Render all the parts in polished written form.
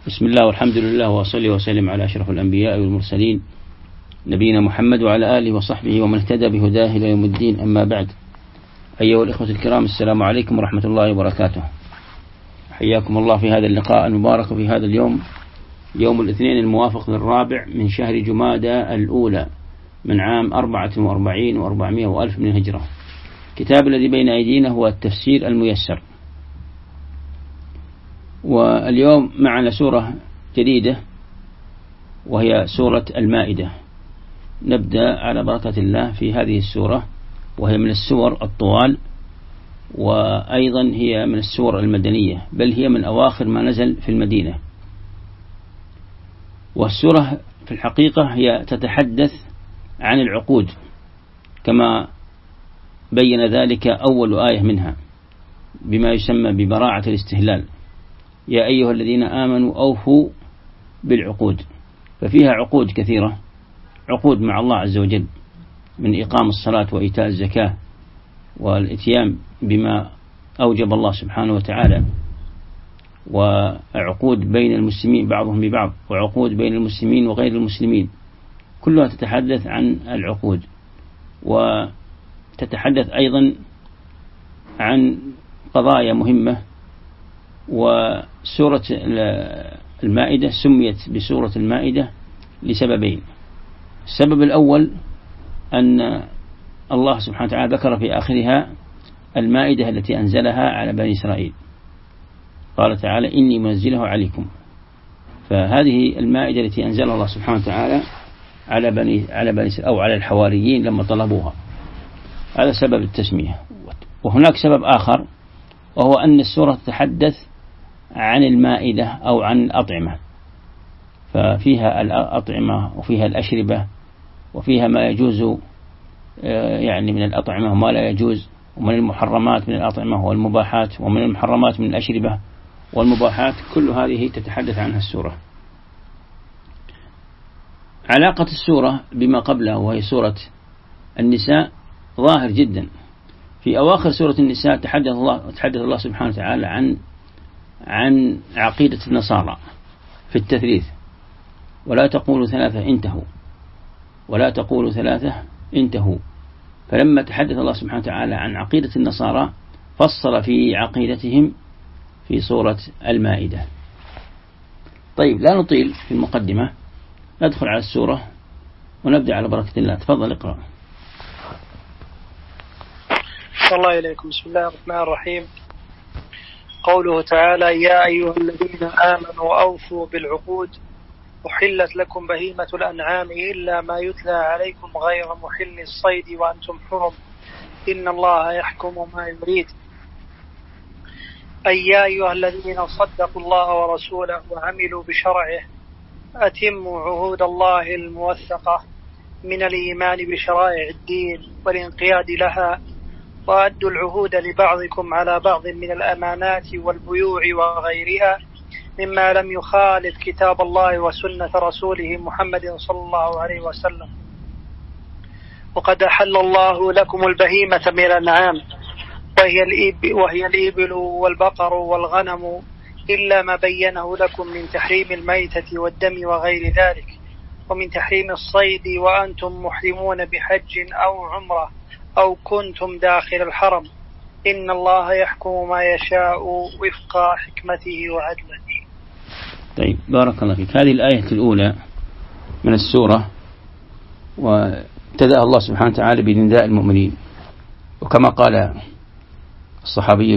بسم الله والحمد لله وصلي وسلم على أشرف الأنبياء والمرسلين نبينا محمد وعلى آله وصحبه ومن اهتدى بهداه إلى يوم الدين. أما بعد، أيها الإخوة الكرام، السلام عليكم ورحمة الله وبركاته. حياكم الله في هذا اللقاء المبارك في هذا اليوم، يوم الاثنين الموافق للرابع من شهر جمادى الأولى من عام 44 و400 وألف من الهجرة. الكتاب الذي بين أيدينا هو التفسير الميسر، واليوم معنا سورة جديدة وهي سورة المائدة. نبدأ على بركة الله في هذه السورة، وهي من السور الطوال، وأيضا هي من السور المدنية، بل هي من أواخر ما نزل في المدينة. والسورة في الحقيقة هي تتحدث عن العقود كما بين ذلك أول آية منها بما يسمى ببراعة الاستهلال: يا أيها الذين آمنوا أوفوا بالعقود. ففيها عقود كثيرة، عقود مع الله عز وجل من إقام الصلاة وإيتاء الزكاة والإتيان بما أوجب الله سبحانه وتعالى، وعقود بين المسلمين بعضهم ببعض، وعقود بين المسلمين وغير المسلمين، كلها تتحدث عن العقود. وتتحدث أيضا عن قضايا مهمة. وسورة المائدة سميت بسورة المائدة لسببين. السبب الأول أن الله سبحانه وتعالى ذكر في آخرها المائدة التي أنزلها على بني إسرائيل، قال تعالى: إني منزله عليكم. فهذه المائدة التي أنزلها الله سبحانه وتعالى على بني أو على الحواريين لما طلبوها، هذا سبب التسمية. وهناك سبب آخر، وهو أن السورة تتحدث عن المائدة أو عن الأطعمة، ففيها الأطعمة وفيها الأشربة وفيها ما يجوز يعني من الأطعمة وما لا يجوز، ومن المحرمات من الأطعمة والمباحات، ومن المحرمات من الأشربة والمباحات. كل هذه تتحدث عنها السورة. علاقة السورة بما قبلها وهي سورة النساء ظاهر جدا. في أواخر سورة النساء تحدث الله سبحانه وتعالى عن عقيدة النصارى في التثليث: ولا تقولوا ثلاثة انتهوا، ولا تقولوا ثلاثة انتهوا. فلما تحدث الله سبحانه وتعالى عن عقيدة النصارى فصل في عقيدتهم في سورة المائدة. طيب، لا نطيل في المقدمة، ندخل على السورة ونبدأ على بركة الله. تفضل اقرأ. الله إليكم. بسم الله الرحمن الرحيم. قوله تعالى: يا أيها الذين آمنوا أوفوا بالعقود، أحلت لكم بهيمة الأنعام إلا ما يتلى عليكم غير محل الصيد وأنتم حرم، إن الله يحكم ما يريد. أي يا أيها الذين صدقوا الله ورسوله وعملوا بشرعه، أتموا عهود الله الموثقة من الإيمان بشرائع الدين والانقياد لها، وأدوا العهود لبعضكم على بعض من الأمانات والبيوع وغيرها مما لم يخالف كتاب الله وسنة رسوله محمد صلى الله عليه وسلم. وقد أحل الله لكم البهيمة من الأنعام وهي الإبل والبقر والغنم، إلا ما بينه لكم من تحريم الميتة والدم وغير ذلك، ومن تحريم الصيد وأنتم محرمون بحج أو عمرة أو كنتم داخل الحرم، إن الله يحكم ما يشاء وفق حكمته وعدله. طيب، بارك الله فيك. هذه الآية الأولى من السورة، وابتدأ الله سبحانه وتعالى بنداء المؤمنين. وكما قال الصحابي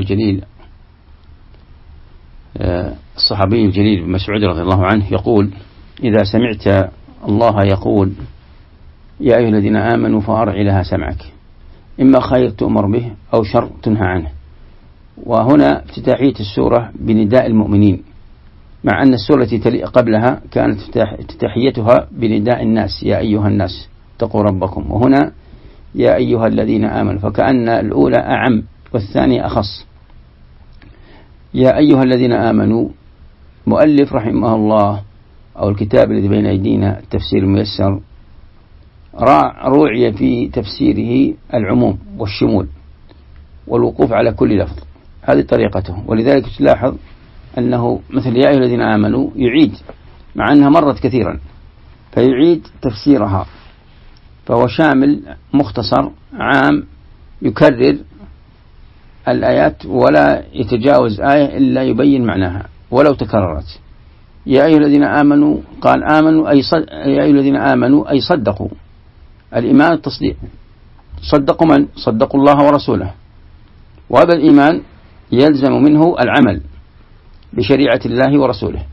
الجليل مسعود رضي الله عنه يقول: إذا سمعت الله يقول يا أيها الذين آمنوا فأرع لها سمعك، إما خير تؤمر به أو شر تنهى عنه. وهنا افتتاحية السورة بنداء المؤمنين، مع أن السورة التي قبلها كانت افتتاحيتها بنداء الناس: يا أيها الناس اتقوا ربكم. وهنا يا أيها الذين آمنوا، فكأن الأولى أعم والثانية أخص. يا أيها الذين آمنوا، مؤلف رحمه الله أو الكتاب الذي بين أيدينا التفسير الميسر روعي في تفسيره العموم والشمول والوقوف على كل لفظ، هذه طريقته. ولذلك تلاحظ أنه مثل يا أيها الذين آمنوا يعيد مع أنها مرت كثيرا، فيعيد تفسيرها، فهو شامل مختصر عام يكرر الآيات ولا يتجاوز آية إلا يبين معناها ولو تكررت. يا أيها الذين آمنوا قال آمنوا يا أيها الذين آمنوا أي صدقوا. الإيمان التصديق، صدقوا من؟ صدقوا الله ورسوله، وهذا الإيمان يلزم منه العمل بشريعة الله ورسوله.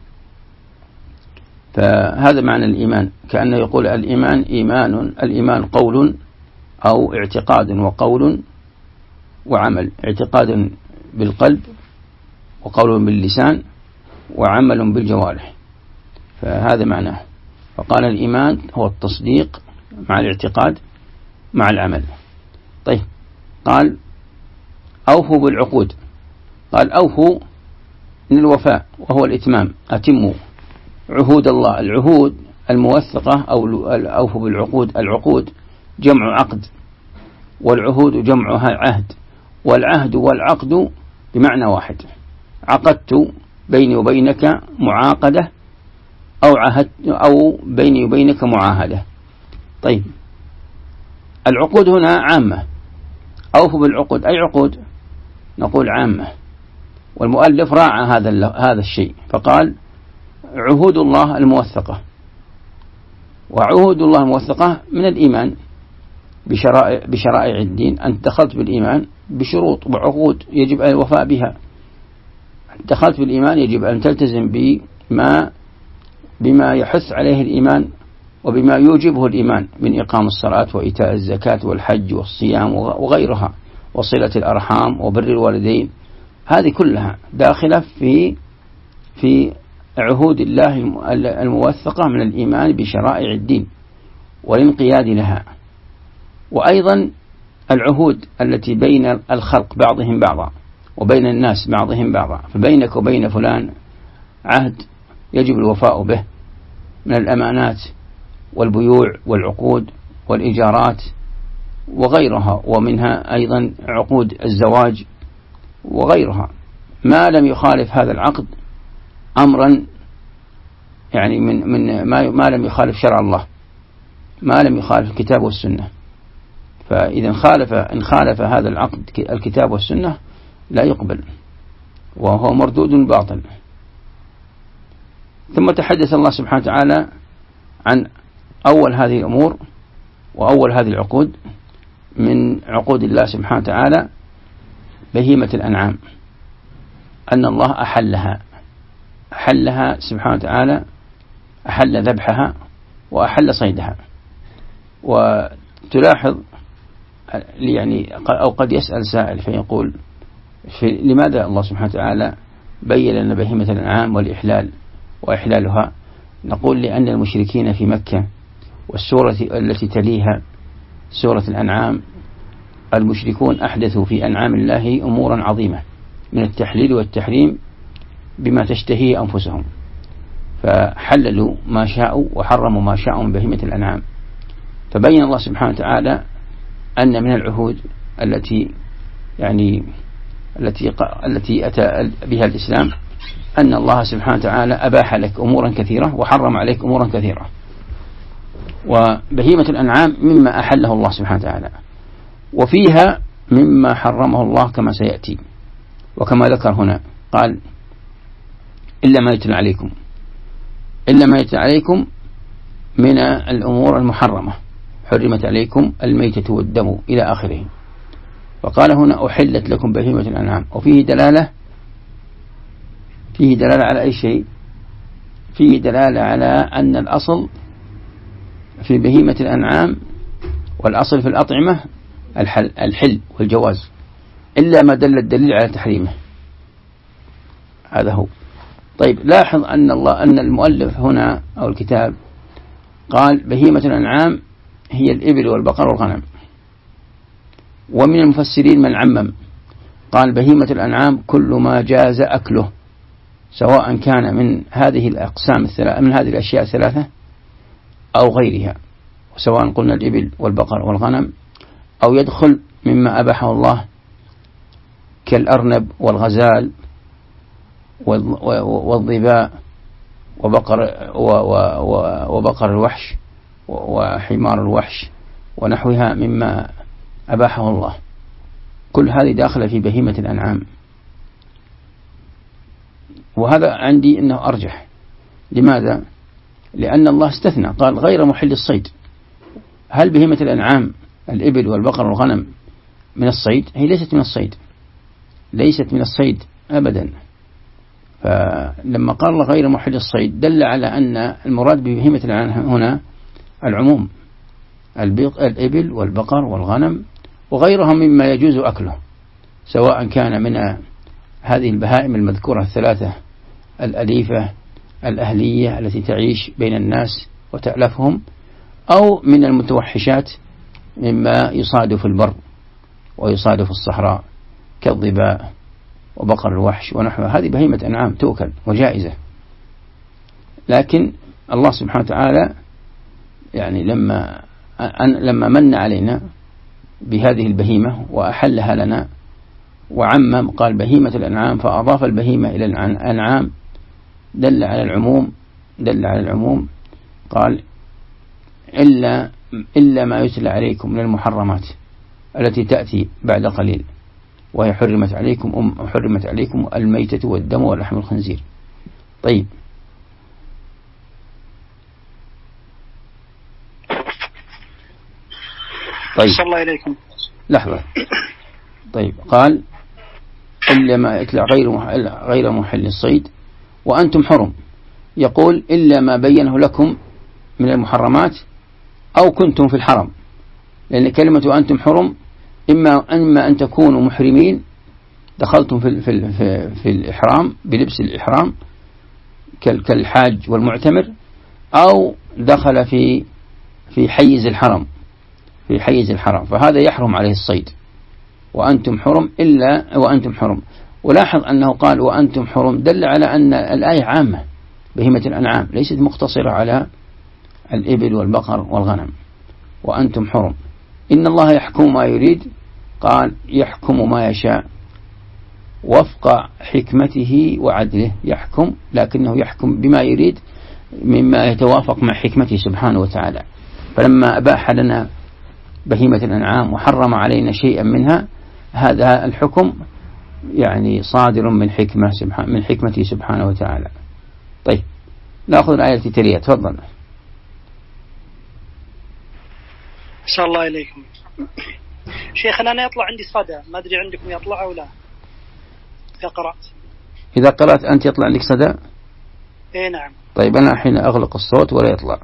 فهذا معنى الإيمان، كأنه يقول الإيمان قول أو اعتقاد وقول وعمل، اعتقاد بالقلب وقول باللسان وعمل بالجوارح، فهذا معناه. فقال الإيمان هو التصديق مع الاعتقاد مع العمل. طيب قال أوفوا بالعقود، قال أوفوا من الوفاء وهو الإتمام، أتموا عهود الله، العهود الموثقة أو أوفوا بالعقود، العقود جمع عقد، والعهود جمعها عهد، والعهد والعقد بمعنى واحد، عقدت بيني وبينك معاقدة أو بيني وبينك معاهدة. طيب العقود هنا عامة، أوفوا بالعقود أي عقود؟ نقول عامة، والمؤلف راعى هذا الشيء فقال عهود الله الموثقة، وعهود الله الموثقة من الإيمان بشرائع الدين. أنت دخلت بالإيمان بشروط وعقود يجب الوفاء بها، دخلت بالإيمان يجب أن تلتزم بما يحث عليه الإيمان وبما يوجبه الإيمان من إقام الصلاة وإيتاء الزكاة والحج والصيام وغيرها، وصلة الأرحام وبر الوالدين، هذه كلها داخلة في عهود الله الموثقة من الإيمان بشرائع الدين والانقياد لها. وأيضا العهود التي بين الخلق بعضهم بعضا وبين الناس بعضهم بعضا، فبينك وبين فلان عهد يجب الوفاء به من الأمانات والبيوع والعقود والإيجارات وغيرها، ومنها أيضا عقود الزواج وغيرها، ما لم يخالف هذا العقد أمرا يعني من ما لم يخالف شرع الله، ما لم يخالف الكتاب والسنة. فإذا إن خالف هذا العقد الكتاب والسنة لا يقبل وهو مردود باطل. ثم تحدث الله سبحانه وتعالى عن أول هذه الأمور وأول هذه العقود من عقود الله سبحانه وتعالى بهيمة الأنعام، أن الله أحلها سبحانه وتعالى، أحل ذبحها وأحل صيدها. وتلاحظ يعني أو قد يسأل سائل فيقول لماذا الله سبحانه وتعالى بين لنا بهيمة الأنعام والإحلال وإحلالها؟ نقول لأن المشركين في مكة والسورة التي تليها سورة الأنعام، المشركون أحدثوا في أنعام الله أمورا عظيمة من التحليل والتحريم بما تشتهيه أنفسهم، فحللوا ما شاءوا وحرموا ما شاءوا من بهيمة الأنعام. فبين الله سبحانه وتعالى أن من العهود التي أتى بها الإسلام أن الله سبحانه وتعالى أباح لك أمورا كثيرة وحرم عليك أمورا كثيرة، وبهيمة الأنعام مما أحله الله سبحانه وتعالى، وفيها مما حرمه الله كما سيأتي. وكما ذكر هنا قال إلا ما يتلى عليكم من الأمور المحرمة، حرمت عليكم الميتة والدم إلى آخره. وقال هنا أحلت لكم بهيمة الأنعام، وفيه دلالة على أي شيء؟ فيه دلالة على أن الأصل في بهيمة الأنعام والأصل في الأطعمة الحل والجواز، إلا ما دل الدليل على تحريمه، هذا هو. طيب لاحظ أن المؤلف هنا أو الكتاب قال بهيمة الأنعام هي الإبل والبقر والغنم، ومن المفسرين من عمم قال بهيمة الأنعام كل ما جاز أكله، سواء كان من هذه الأقسام الثلاثة، من هذه الأشياء الثلاثة أو غيرها، سواء قلنا الإبل والبقر والغنم، أو يدخل مما أباحه الله كالأرنب والغزال والظباء وبقر الوحش وحمار الوحش ونحوها مما أباحه الله، كل هذه داخلة في بهيمة الأنعام. وهذا عندي أنه أرجح. لماذا؟ لأن الله استثنى قال غير محل الصيد. هل بهيمة الأنعام الإبل والبقر والغنم من الصيد؟ هي ليست من الصيد، ليست من الصيد أبدا. فلما قال الله غير محل الصيد دل على أن المراد ببهيمة الأنعام هنا العموم، الإبل والبقر والغنم وغيرهم مما يجوز أكله، سواء كان من هذه البهائم المذكورة الثلاثة الأليفة الأهلية التي تعيش بين الناس وتألفهم، أو من المتوحشات مما يصادف البر ويصادف الصحراء كالظباء وبقر الوحش ونحوها. هذه بهيمة أنعام تؤكل وجائزة. لكن الله سبحانه وتعالى يعني لما من علينا بهذه البهيمة وأحلها لنا وعمم قال بهيمة الأنعام، فأضاف البهيمة إلى الأنعام دل على العموم. قال إلا ما يتلى عليكم من المحرمات التي تأتي بعد قليل، وهي حرمت عليكم الميتة والدم ولحم الخنزير. طيب صلى الله عليكم لحظة. طيب قال إلا ما يتلى غير محل الصيد وأنتم حرم، يقول إلا ما بينه لكم من المحرمات أو كنتم في الحرم، لأن كلمة أنتم حرم إما أن تكونوا محرمين دخلتم في الإحرام بلبس الإحرام كالحاج والمعتمر، أو دخل في حيز الحرم، فهذا يحرم عليه الصيد. وأنتم حرم إلا وأنتم حرم. ولاحظ أنه قال وأنتم حرم دل على أن الآية عامة، بهيمة الأنعام ليست مقتصرة على الإبل والبقر والغنم. وأنتم حرم، إن الله يحكم ما يريد، قال يحكم ما يشاء وفق حكمته وعدله، يحكم لكنه يحكم بما يريد مما يتوافق مع حكمته سبحانه وتعالى. فلما أباح لنا بهيمة الأنعام وحرم علينا شيئا منها، هذا الحكم يعني صادر من حكمته سبحانه وتعالى. طيب نأخذ الآية التي تليها، تفضل. صلى الله عليكم. شيخنا أنا يطلع عندي صدى، ما أدري عندكم يطلع أو لا إذا قرأت أنت يطلع عندك صدى؟ إيه نعم. طيب أنا الحين أغلق الصوت ولا يطلع.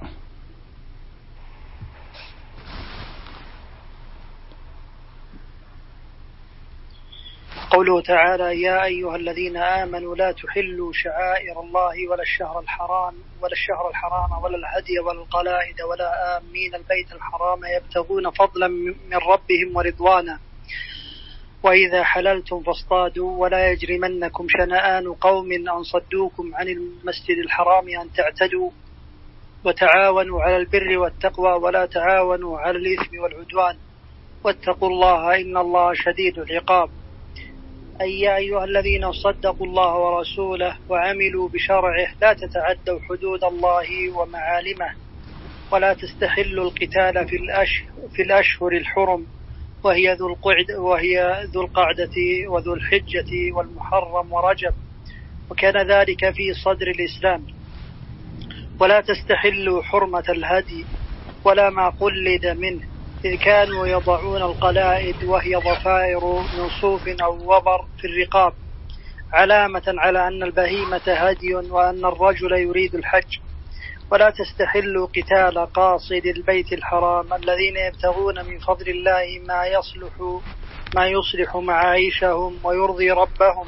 قوله تعالى يا أيها الذين آمنوا لا تحلوا شعائر الله ولا الشهر الحرام ولا الهدي ولا القلائد ولا آمين البيت الحرام يبتغون فضلا من ربهم ورضوانا وإذا حللتم فاصطادوا ولا يجرمنكم شنآن قوم أن صدوكم عن المسجد الحرام أن تعتدوا وتعاونوا على البر والتقوى ولا تعاونوا على الإثم والعدوان واتقوا الله إن الله شديد العقاب. أي يا أيها الذين صدقوا الله ورسوله وعملوا بشرعه لا تتعدوا حدود الله ومعالمه ولا تستحلوا القتال في الأشهر الحرم وهي ذو القعدة وذو الحجة والمحرم ورجب وكان ذلك في صدر الإسلام. ولا تستحلوا حرمة الهدي ولا ما قلد منه إذ كانوا يضعون القلائد وهي ضفائر من صوف أو وبر في الرقاب علامة على أن البهيمة هدي وأن الرجل يريد الحج. ولا تستحلوا قتال قاصد البيت الحرام الذين يبتغون من فضل الله ما يصلح معايشهم ويرضي ربهم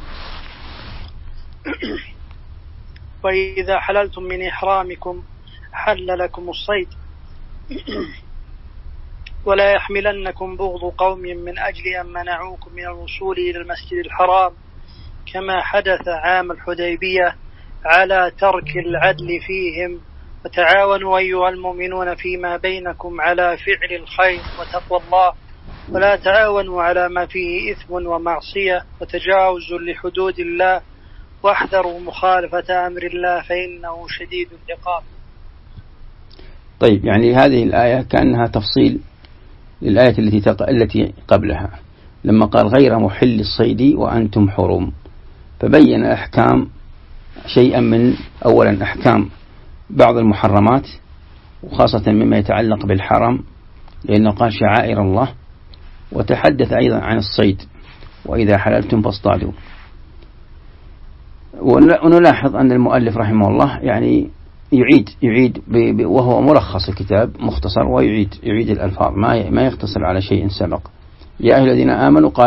وإذا حللتم من إحرامكم حل لكم الصيد ولا يحملنكم بغض قوم من أجل أن منعوكم من الوصول إلى المسجد الحرام كما حدث عام الحديبية على ترك العدل فيهم وتعاونوا أيها المؤمنون فيما بينكم على فعل الخير وتقوى الله ولا تعاونوا على ما فيه إثم ومعصية وتجاوز لحدود الله واحذروا مخالفة أمر الله فإنه شديد العقاب. طيب، يعني هذه الآية كأنها تفصيل للآية التي قبلها لما قال غير محل الصيد وأنتم حرم، فبين أحكام شيئا من أولا أحكام بعض المحرمات، وخاصة مما يتعلق بالحرم لأنه قال شعائر الله، وتحدث أيضا عن الصيد وإذا حللتم فاصطادوا. ونلاحظ أن المؤلف رحمه الله يعني يعيد وهو ملخص الكتاب مختصر، ويعيد الألفاظ ما يختصر على شيء سبق. يا أهل الذين آمنوا قال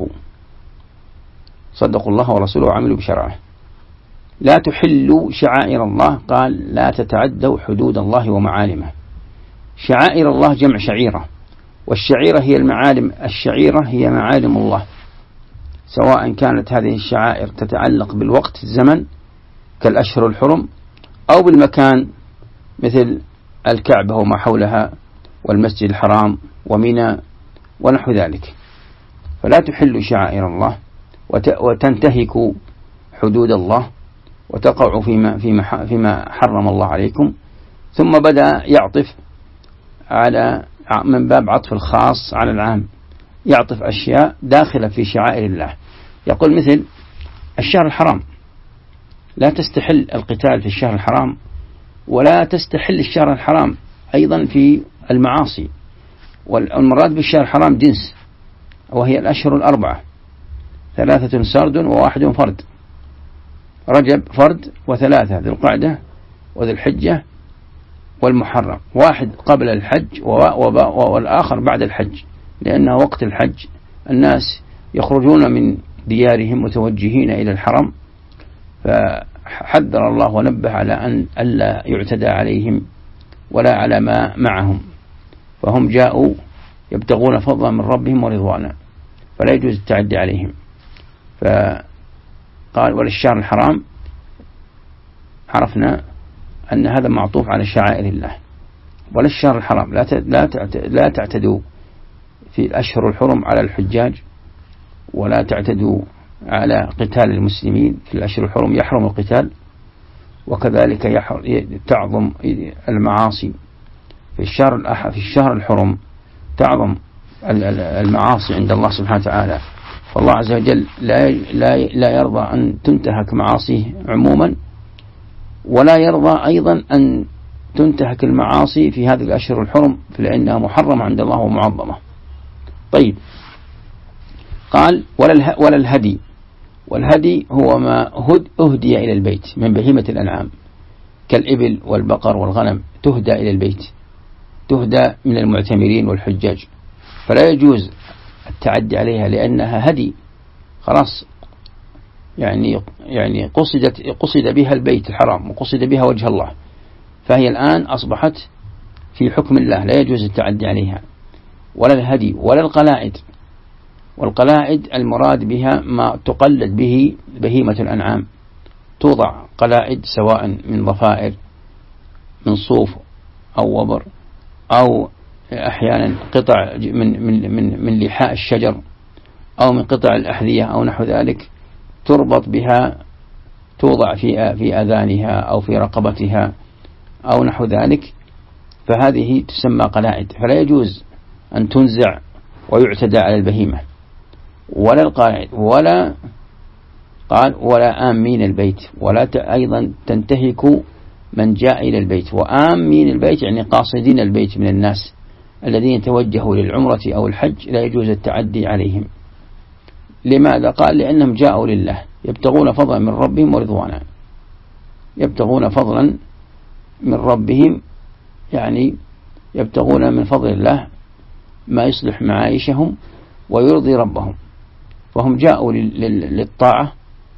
صدقوا الله ورسوله وعملوا بشرعه. لا تحلوا شعائر الله قال لا تتعدوا حدود الله ومعالمه. شعائر الله جمع شعيرة، والشعيرة هي المعالم، الشعيرة هي معالم الله، سواء كانت هذه الشعائر تتعلق بالوقت الزمن كالأشهر الحرم، أو بالمكان مثل الكعبة وما حولها والمسجد الحرام ومنى ونحو ذلك. فلا تحلوا شعائر الله وتنتهكوا حدود الله وتقعوا فيما حرم الله عليكم. ثم بدأ يعطف على من باب عطف الخاص على العام، يعطف أشياء داخلة في شعائر الله. يقول مثل الشهر الحرام لا تستحل القتال في الشهر الحرام، ولا تستحل الشهر الحرام أيضا في المعاصي. والمراد بالشهر الحرام جنس، وهي الأشهر الأربعة، 3 سرد و1 فرد، رجب فرد، و3 ذي القعدة وذي الحجة والمحرم، 1 قبل الحج والآخر بعد الحج، لأنه وقت الحج الناس يخرجون من ديارهم متوجهين إلى الحرم، فحذر الله ونبه على أن ألا يعتدى عليهم ولا على ما معهم، فهم جاءوا يبتغون فضلا من ربهم ورضوانا، فلا يجوز التعدي عليهم. فقال وللشهر الحرام، عرفنا أن هذا معطوف على شعائر الله. وللشهر الحرام لا تعتدوا في الأشهر الحرم على الحجاج، ولا تعتدوا على قتال المسلمين في الأشهر الحرم، يحرم القتال. وكذلك تعظم المعاصي في الشهر الحرم، تعظم المعاصي عند الله سبحانه وتعالى. فالله عز وجل لا يرضى أن تنتهك معاصيه عموما، ولا يرضى أيضا أن تنتهك المعاصي في هذه الأشهر الحرم، لأنها محرمة عند الله ومعظمة. طيب، قال ولا الهدي، والهدي هو ما أهدي إلى البيت من بهيمة الأنعام كالإبل والبقر والغنم، تهدى إلى البيت، تهدى من المعتمرين والحجاج، فلا يجوز التعدي عليها لأنها هدي خلاص، يعني قصد بها البيت الحرام وقصد بها وجه الله، فهي الآن أصبحت في حكم الله، لا يجوز التعدي عليها. ولا الهدي ولا القلائد، والقلائد المراد بها ما تقلد به بهيمة الأنعام، توضع قلائد سواء من ضفائر من صوف أو وبر، أو أحيانا قطع من لحاء الشجر، أو من قطع الأحذية أو نحو ذلك، تربط بها، توضع في أذانها أو في رقبتها أو نحو ذلك، فهذه تسمى قلائد، فلا يجوز أن تنزع ويعتدى على البهيمة. ولا القلائد ولا آمين البيت، ولا أيضا تنتهك من جاء إلى البيت. وآمين البيت يعني قاصدين البيت من الناس الذين توجهوا للعمرة أو الحج، لا يجوز التعدي عليهم. لماذا؟ قال لأنهم جاءوا لله يبتغون فضلا من ربهم ورضوانا، يبتغون فضلا من ربهم، يعني يبتغون من فضل الله ما يصلح معايشهم ويرضي ربهم، فهم جاءوا للطاعة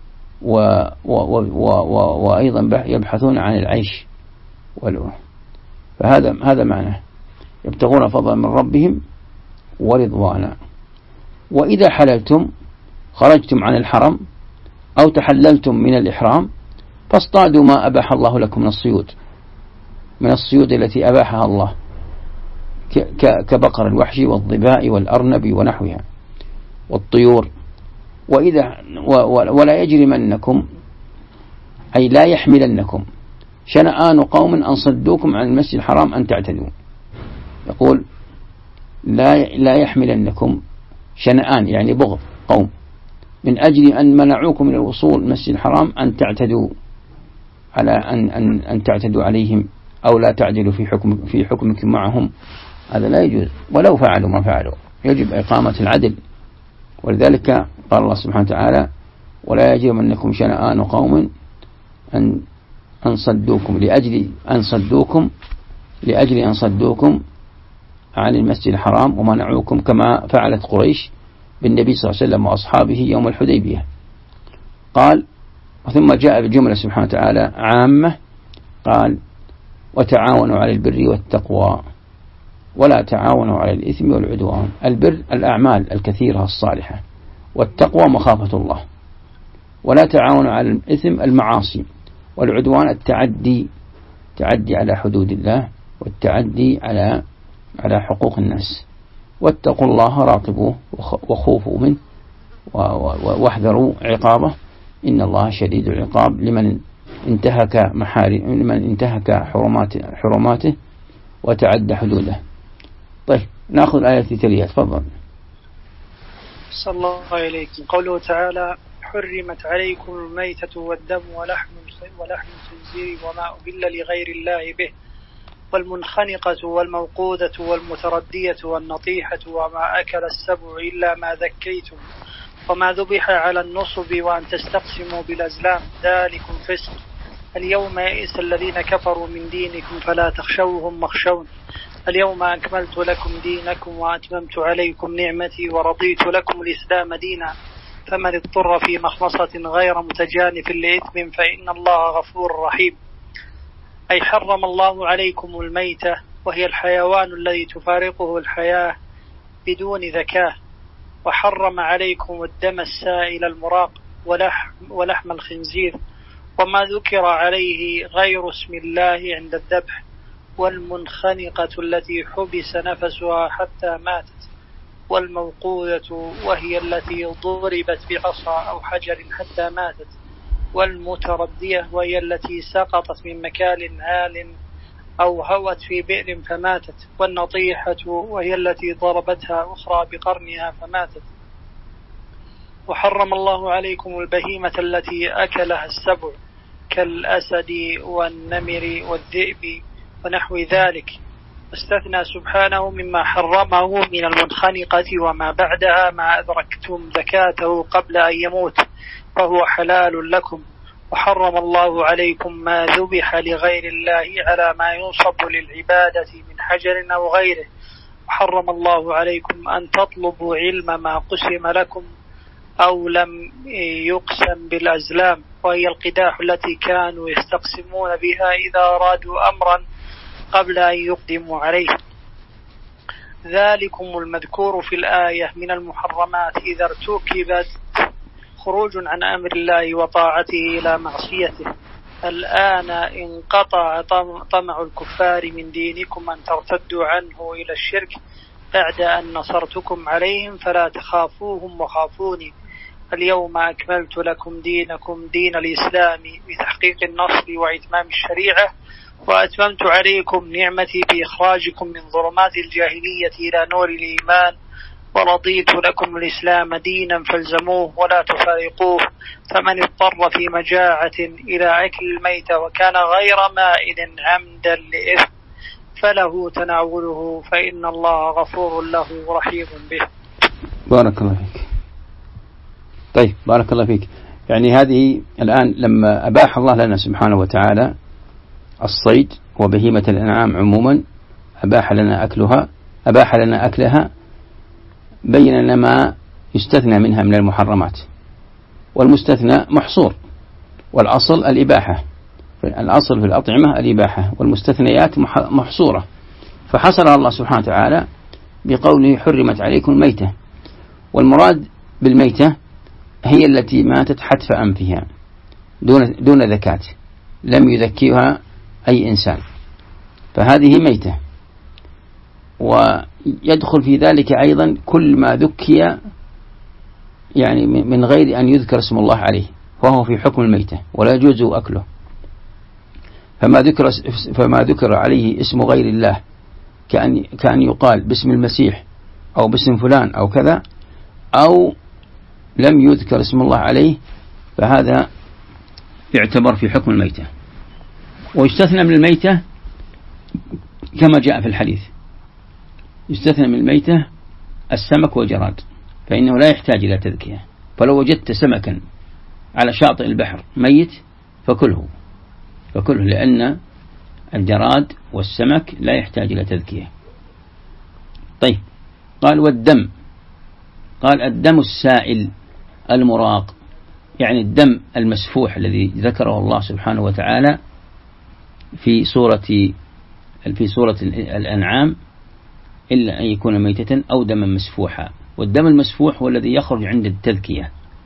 وأيضا يبحثون عن العيش فهذا معناه يبتغون فضلا من ربهم ورضوانا. وإذا حللتم، خرجتم عن الحرم أو تحللتم من الإحرام، فاصطادوا ما أباح الله لكم من الصيود التي أباحها الله كبقر الوحش والضباء والأرنب ونحوها والطيور. ولا يجرمنكم أي لا يحملنكم شنآن قوم أن صدوكم عن المسجد الحرام أن تعتدوا. يقول لا يحملنكم شنآن يعني بغض قوم من أجل أن منعوكم من الوصول المسجد الحرام أن تعتدوا على أن تعتدوا عليهم أو لا تعدلوا في حكمكم معهم. هذا لا يجوز ولو فعلوا ما فعلوا، يجب إقامة العدل. ولذلك قال الله سبحانه وتعالى ولا يجرمنكم شنآن قوم أن صدوكم لأجل أن صدوكم عن المسجد الحرام ومنعوكم كما فعلت قريش بالنبي صلى الله عليه وسلم وأصحابه يوم الحديبية. قال ثم جاء بجملة سبحانه وتعالى عامة، قال وتعاونوا على البر والتقوى ولا تعاونوا على الإثم والعدوان. البر الأعمال الكثيرة الصالحة، والتقوى مخافة الله. ولا تعاونوا على الإثم المعاصي، والعدوان التعدي على حدود الله والتعدي على حقوق الناس. واتقوا الله راقبوه وخوفوا منه واحذروا عقابه، إن الله شديد العقاب لمن انتهك حرماته وتعدى حدوده. طيب نأخذ الآية التي تليها، تفضل. صلى الله عليكم. قوله تعالى حرمت عليكم الميتة والدم ولحم الخنزير وما أهل لغير الله به والمنخنقة والموقوذة والمتردية والنطيحة وما أكل السبع إلا ما ذكيتم وما ذبح على النصب وأن تستقسموا بالأزلام ذلكم فسق. اليوم يئس الذين كفروا من دينكم فلا تخشوهم واخشون. اليوم أكملت لكم دينكم وأتممت عليكم نعمتي ورضيت لكم الإسلام دينا فمن اضطر في مخمصة غير متجانف لإثم فإن الله غفور رحيم. أي حرم الله عليكم الميتة وهي الحيوان الذي تفارقه الحياة بدون ذكاء، وحرم عليكم الدم السائل المراق ولحم الخنزير وما ذكر عليه غير اسم الله عند الذبح، والمنخنقة التي حبس نفسها حتى ماتت، والموقوذة وهي التي ضربت بعصا أو حجر حتى ماتت، والمتردية وهي التي سقطت من مكان عال أو هوت في بئر فماتت، والنطيحة وهي التي ضربتها أخرى بقرنها فماتت. وحرم الله عليكم البهيمة التي أكلها السبع كالأسد والنمر والذئب ونحو ذلك، استثنى سبحانه مما حرمه من المنخنقة وما بعدها ما أدركتم زكاته قبل أن يموت فهو حلال لكم. وحرم الله عليكم ما ذبح لغير الله على ما ينصب للعبادة من حجر أو غيره. وحرم الله عليكم أن تطلبوا علم ما قسم لكم أو لم يقسم بالأزلام، وهي القداح التي كانوا يستقسمون بها إذا أرادوا أمرا قبل أن يقدموا عليه. ذلكم المذكور في الآية من المحرمات إذا ارتكبت خروج عن أمر الله وطاعته إلى معصيته. الآن انقطع طمع الكفار من دينكم أن ترتدوا عنه إلى الشرك بعد أن نصرتكم عليهم فلا تخافوهم وخافوني. اليوم أكملت لكم دينكم دين الإسلام بتحقيق النصر وإتمام الشريعة، وأتممت عليكم نعمتي بإخراجكم من ظلمات الجاهلية إلى نور الإيمان، ورضيت لكم الإسلام دينا فالزموه ولا تفارقوه. فمن اضطر في مجاعة إلى أكل الميت وكان غير مائل عمدا لإثم فله تناوله فإن الله غفور له رحيم به. بارك الله فيك. طيب بارك الله فيك. يعني هذه الآن لما أباح الله لنا سبحانه وتعالى الصيد وبهيمة الأنعام عموما، أباح لنا أكلها، بين لنا ما يستثنى منها من المحرمات، والمستثنى محصور، والأصل الإباحة. الأصل في الأطعمة الإباحة، والمستثنيات محصورة، فحصر الله سبحانه وتعالى بقوله حرمت عليكم الميتة. والمراد بالميتة هي التي ماتت حتف أنفها دون ذكاة، لم يذكيها أي إنسان، فهذه ميتة. ويدخل في ذلك أيضا كل ما ذكي يعني من غير أن يذكر اسم الله عليه، فهو في حكم الميتة ولا يجوز أكله. فما ذكر عليه اسم غير الله كأن يقال باسم المسيح أو باسم فلان أو كذا، أو لم يذكر اسم الله عليه، فهذا يعتبر في حكم الميتة. ويستثنى من الميتة كما جاء في الحديث، يستثنى من الميتة السمك والجراد، فإنه لا يحتاج إلى تذكية. فلو وجدت سمكا على شاطئ البحر ميت فكله لأن الجراد والسمك لا يحتاج إلى تذكية. طيب، قال والدم، قال الدم السائل المراق، يعني الدم المسفوح الذي ذكره الله سبحانه وتعالى في سورة الأنعام، إلا أن يكون ميتة أو دما مسفوحا. والدم المسفوح هو الذي يخرج عند التذكية،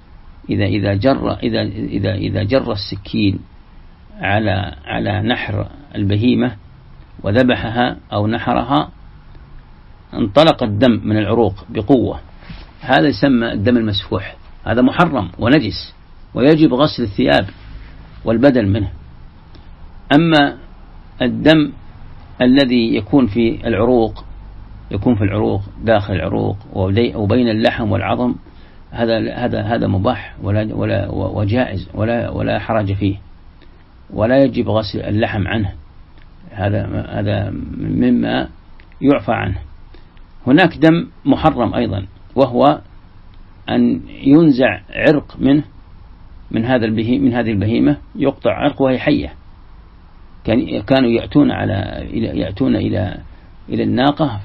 إذا جر السكين على نحر البهيمة وذبحها أو نحرها، انطلق الدم من العروق بقوة، هذا يسمى الدم المسفوح، هذا محرم ونجس ويجب غسل الثياب والبدن منه. أما الدم الذي يكون في العروق داخل العروق وبين اللحم والعظم، هذا مباح وجائز ولا حرج فيه، ولا يجب غسل اللحم عنه، هذا مما يعفى عنه. هناك دم محرم أيضا، وهو أن ينزع عرق من هذه البهيمة، يقطع عرق وهي حية. كانوا يأتون إلى الناقة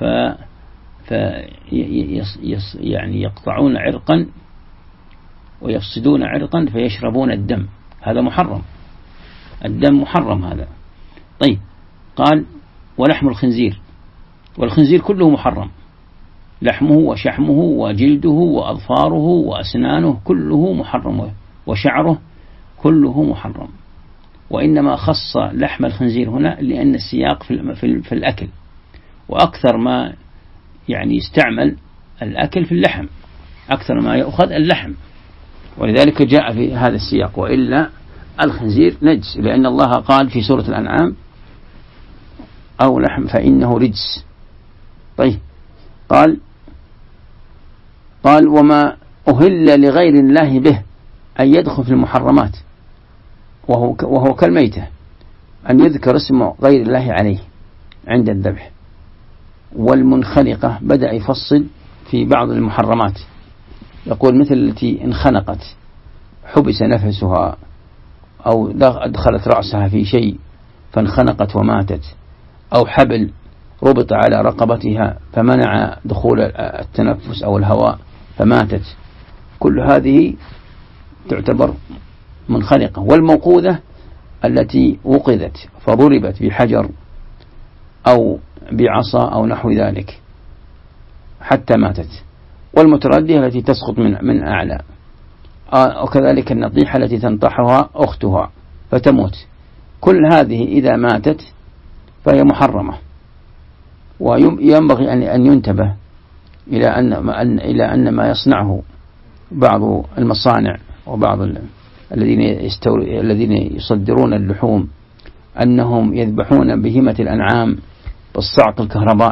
يعني يقطعون عرقا ويفسدون عرقا فيشربون الدم، هذا محرم، الدم محرم هذا. طيب، قال ولحم الخنزير، والخنزير كله محرم، لحمه وشحمه وجلده وأظفاره وأسنانه كله محرم، وشعره كله محرم. وإنما خص لحم الخنزير هنا لأن السياق في الأكل، وأكثر ما يعني يستعمل الأكل في اللحم، أكثر ما يأخذ اللحم، ولذلك جاء في هذا السياق. وإلا الخنزير نجس، لأن الله قال في سورة الأنعام أو لحم فإنه رجس. طيب، قال وما أهل لغير الله به أن يدخل في المحرمات، وهو كالميتة، أن يذكر اسم غير الله عليه عند الذبح. والمنخنقة بدأ يفصل في بعض المحرمات، يقول مثل التي انخنقت حبس نفسها، أو أدخلت رأسها في شيء فانخنقت وماتت، أو حبل ربط على رقبتها فمنع دخول التنفس أو الهواء فماتت، كل هذه تعتبر منخنقة. والموقوذة التي وقذت فضربت بحجر أو بعصا أو نحو ذلك حتى ماتت. والمتردية التي تسقط من أعلى، وكذلك النطيحة التي تنطحها أختها فتموت. كل هذه إذا ماتت فهي محرمة، وينبغي أن ينتبه إلى أن ما يصنعه بعض المصانع وبعض الذين يصدرون اللحوم، أنهم يذبحون بهيمة الأنعام بالصعق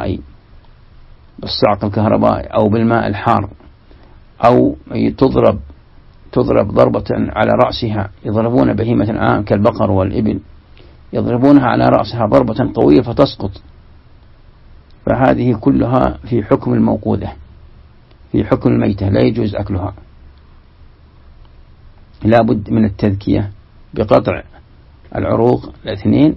الكهربائي أو بالماء الحار، أو تضرب ضربة على رأسها، يضربون بهيمة الأنعام كالبقر والإبل، يضربونها على رأسها ضربة قوية فتسقط، فهذه كلها في حكم الموقوذة، في حكم الميتة، لا يجوز أكلها. لا بد من التذكية بقطع العروق الاثنين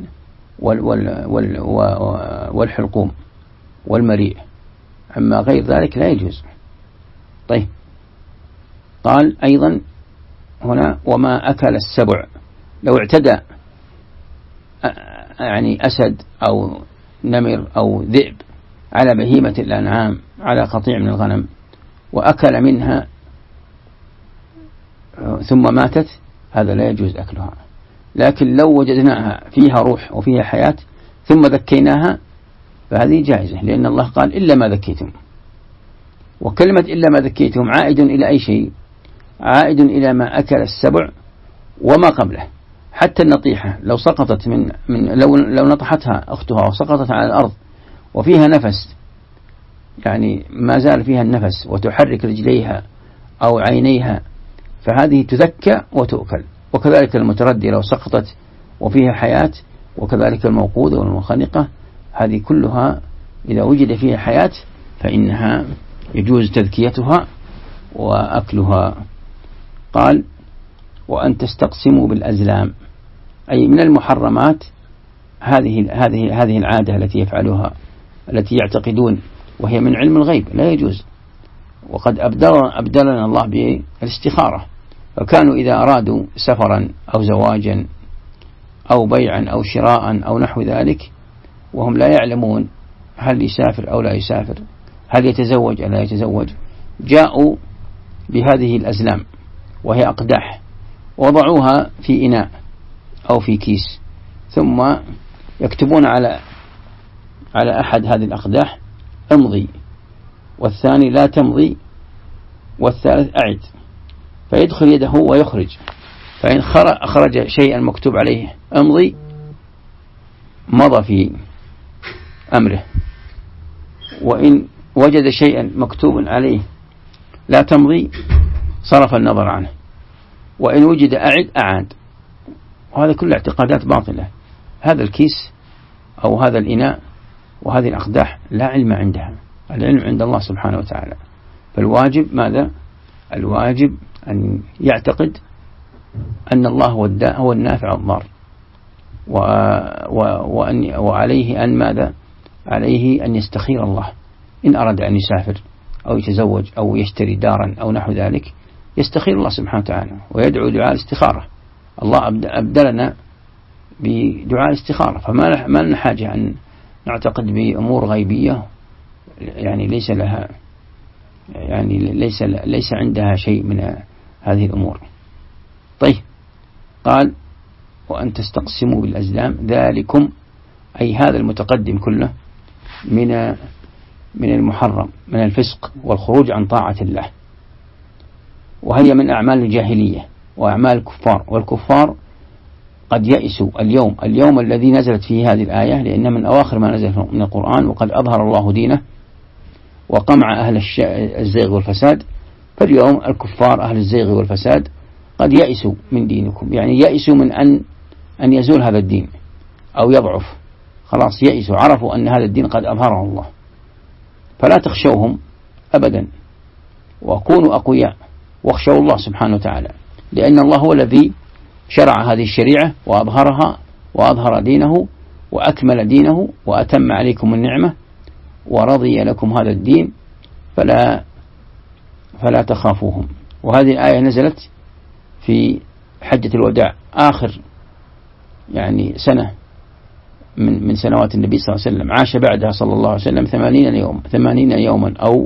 والحلقوم والمريء، أما غير ذلك لا يجوز. طيب، قال أيضا هنا وما أكل السبع، لو اعتدى يعني أسد أو نمر أو ذئب على بهيمة الأنعام، على قطيع من الغنم، وأكل منها ثم ماتت، هذا لا يجوز أكلها. لكن لو وجدناها فيها روح وفيها حياة ثم ذكيناها فهذه جائزة، لأن الله قال إلا ما ذكيتم. وكلمة إلا ما ذكيتم عائد إلى أي شيء؟ عائد إلى ما أكل السبع وما قبله. حتى النطيحة لو سقطت لو نطحتها أختها وسقطت على الأرض وفيها نفس، يعني ما زال فيها النفس وتحرك رجليها أو عينيها، فهذه تذكى وتؤكل. وكذلك المتردية لو سقطت وفيها حياة، وكذلك الموقوذة والمنخنقة، هذه كلها إذا وجد فيها حياة فإنها يجوز تذكيتها وأكلها. قال: وأن تستقسموا بالأزلام، أي من المحرمات هذه العادة التي يفعلها، التي يعتقدون، وهي من علم الغيب لا يجوز. وقد أبدلنا الله بالاستخارة، فكانوا إذا أرادوا سفرا أو زواجا أو بيعا أو شراء أو نحو ذلك وهم لا يعلمون هل يسافر أو لا يسافر، هل يتزوج أو لا يتزوج، جاءوا بهذه الأزلام وهي أقداح، وضعوها في إناء أو في كيس، ثم يكتبون على أحد هذه الأقداح: امضي، والثاني: لا تمضي، والثالث: أعد. فيدخل يده ويخرج، فإن خرج شيئا مكتوب عليه امضي مضى في أمره، وإن وجد شيئا مكتوب عليه لا تمضي صرف النظر عنه، وإن وجد أعد أعاد. وهذا كل اعتقادات باطلة. هذا الكيس أو هذا الإناء وهذه الأقداح لا علم عندها، العلم عند الله سبحانه وتعالى. فالواجب ماذا؟ الواجب أن يعتقد أن الله هو النافع الضار، وعليه أن ماذا؟ عليه أن يستخير الله إن أراد أن يسافر أو يتزوج أو يشتري دارا أو نحو ذلك، يستخير الله سبحانه وتعالى ويدعو دعاء الاستخارة. الله أبدلنا بدعاء الاستخارة، فما لنا حاجة أن نعتقد بأمور غيبية يعني ليس عندها شيء من هذه الأمور. طيب، قال: وأن تستقسموا بالأزلام، ذلكم أي هذا المتقدم كله من المحرم، من الفسق والخروج عن طاعة الله، وهي من أعمال الجاهلية وأعمال الكفار. والكفار قد يئسوا اليوم الذي نزلت فيه هذه الآية، لأن من أواخر ما نزل من القرآن: وقد أظهر الله دينه وقمع أهل الزيغ والفساد. فاليوم الكفار أهل الزيغ والفساد قد يئسوا من دينكم، يعني يئسوا من أن يزول هذا الدين أو يضعف، خلاص يئسوا، عرفوا أن هذا الدين قد أظهره الله. فلا تخشوهم أبدا، وكونوا أقوياء، واخشوا الله سبحانه وتعالى، لأن الله هو الذي شرع هذه الشريعة وأظهرها وأظهر دينه وأكمل دينه وأتم عليكم النعمة ورضي لكم هذا الدين، فلا تخافوهم. وهذه الآية نزلت في حجة الوداع، آخر يعني سنة من سنوات النبي صلى الله عليه وسلم، عاش بعدها صلى الله عليه وسلم 80 يوما أو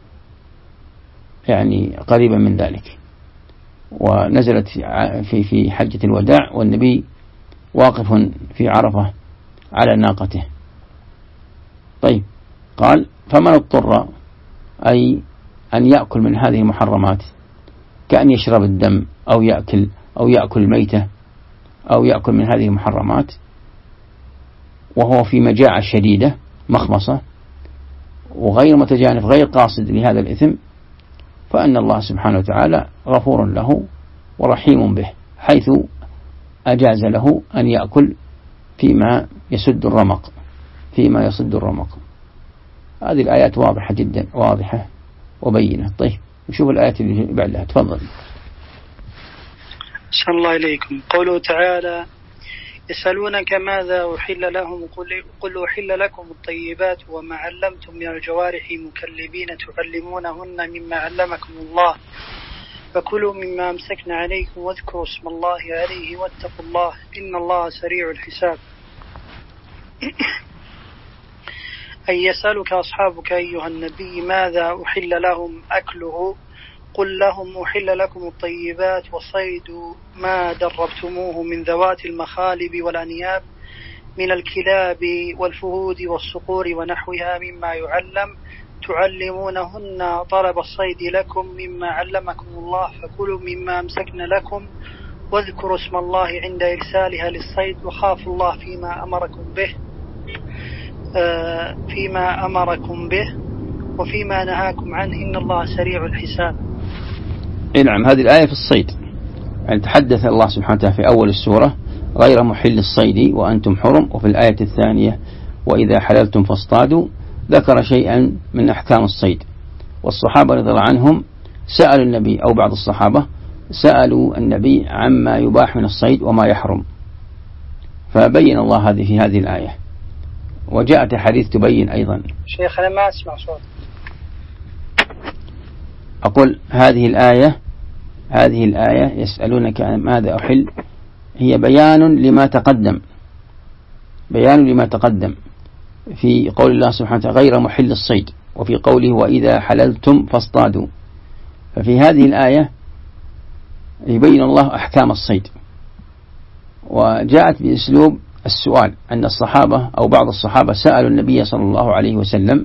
يعني قريبا من ذلك، ونزلت في حجة الوداع والنبي واقف في عرفة على ناقته. طيب، قال: فمن اضطر، أي أن يأكل من هذه المحرمات، كأن يشرب الدم أو يأكل الميتة أو يأكل من هذه المحرمات وهو في مجاعة شديدة مخمصة وغير متجانف غير قاصد لهذا الإثم، فأن الله سبحانه وتعالى غفور له ورحيم به، حيث أجاز له أن يأكل فيما يسد الرمق. هذه الآيات واضحة جدا، واضحة وبينة. طيب، نشوف الآيات اللي بعدها. تفضل. أحسن الله إليكم. قوله تعالى: يسألونك ماذا أحل لهم، قل أحل لكم الطيبات وما علمتم من الجوارح مكلبين تعلمونهن مما علمكم الله، فكلوا مما أمسكن عليكم واذكروا اسم الله عليه واتقوا الله إن الله سريع الحساب. أي يسألك أصحابك أيها النبي ماذا أحل لهم أكله، قل لهم أحل لكم الطيبات وصيد ما دربتموه من ذوات المخالب والأنياب من الكلاب والفهود والصقور ونحوها مما تعلمونهن طلب الصيد لكم مما علمكم الله، فكلوا مما أمسكن لكم واذكروا اسم الله عند إرسالها للصيد وخافوا الله فيما أمركم به وفيما نهاكم عنه إن الله سريع الحساب. نعم، هذه الآية في الصيد. يعني تحدث الله سبحانه وتعالى في أول السورة غير محل الصيد وأنتم حرم، وفي الآية الثانية وإذا حللتم فاصطادوا ذكر شيئا من أحكام الصيد. والصحابة رضي الله عنهم سألوا النبي، أو بعض الصحابة سألوا النبي عما يباح من الصيد وما يحرم، فبين الله هذه في هذه الآية، وجاءت حديث تبين أيضا. شيخ أنا ما أسمع صوت. أقول هذه الآية يسألونك عن ماذا أحل، هي بيان لما تقدم في قول الله سبحانه وتعالى غير محل الصيد، وفي قوله وإذا حللتم فاصطادوا. ففي هذه الآية يبين الله أحكام الصيد، وجاءت بأسلوب السؤال، أن الصحابة أو بعض الصحابة سألوا النبي صلى الله عليه وسلم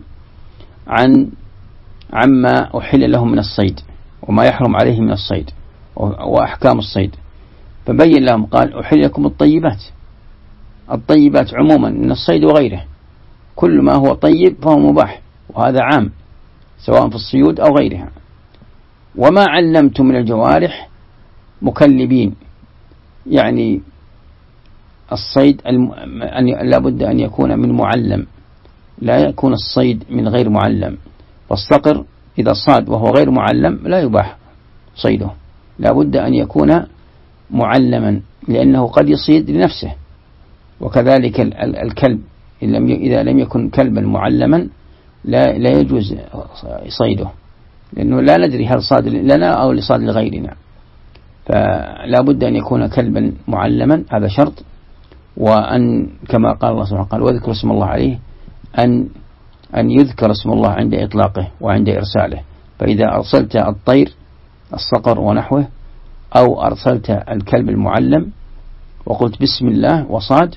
عما أحل لهم من الصيد وما يحرم عليه من الصيد وأحكام الصيد، فبين لهم قال أحل لكم الطيبات عموما من الصيد وغيره، كل ما هو طيب فهو مباح، وهذا عام سواء في الصيود أو غيرها. وما علمتم من الجوارح مكلبين، يعني الصيد لا بد أن يكون من معلم، لا يكون الصيد من غير معلم. فالصقر إذا صاد وهو غير معلم لا يباح صيده، لا بد أن يكون معلما، لأنه قد يصيد لنفسه. وكذلك الكلب إذا لم يكن كلبا معلما لا يجوز صيده، لأنه لا ندري هل صاد لنا أو لصاد لغيرنا، فلا بد أن يكون كلبا معلما، هذا شرط. وأن كما قال الله سبحانه قال واذكر اسم الله عليه، أن يذكر اسم الله عند إطلاقه وعند إرساله. فإذا أرسلت الطير الصقر ونحوه، أو أرسلت الكلب المعلم وقلت بسم الله وصاد،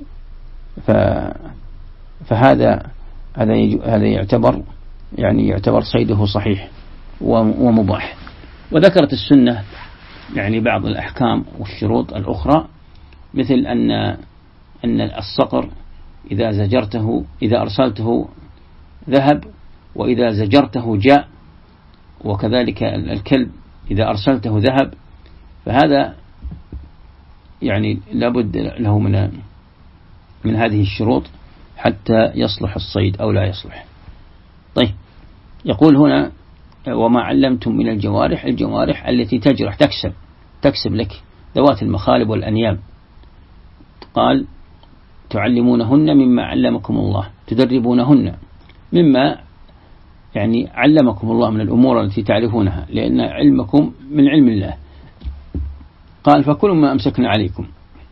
فهذا يعتبر صيده صحيح ومباح. وذكرت السنة يعني بعض الأحكام والشروط الأخرى، مثل أن الصقر إذا أرسلته ذهب، وإذا زجرته جاء، وكذلك الكلب إذا أرسلته ذهب، فهذا يعني لابد له من هذه الشروط حتى يصلح الصيد أو لا يصلح. طيب، يقول هنا وما علمتم من الجوارح التي تجرح تكسب لك ذوات المخالب والأنياب، قال تعلمونهن مما علمكم الله، تدربونهن مما يعني علمكم الله من الأمور التي تعرفونها، لأن علمكم من علم الله. قال فكلوا ما أمسكنا عليكم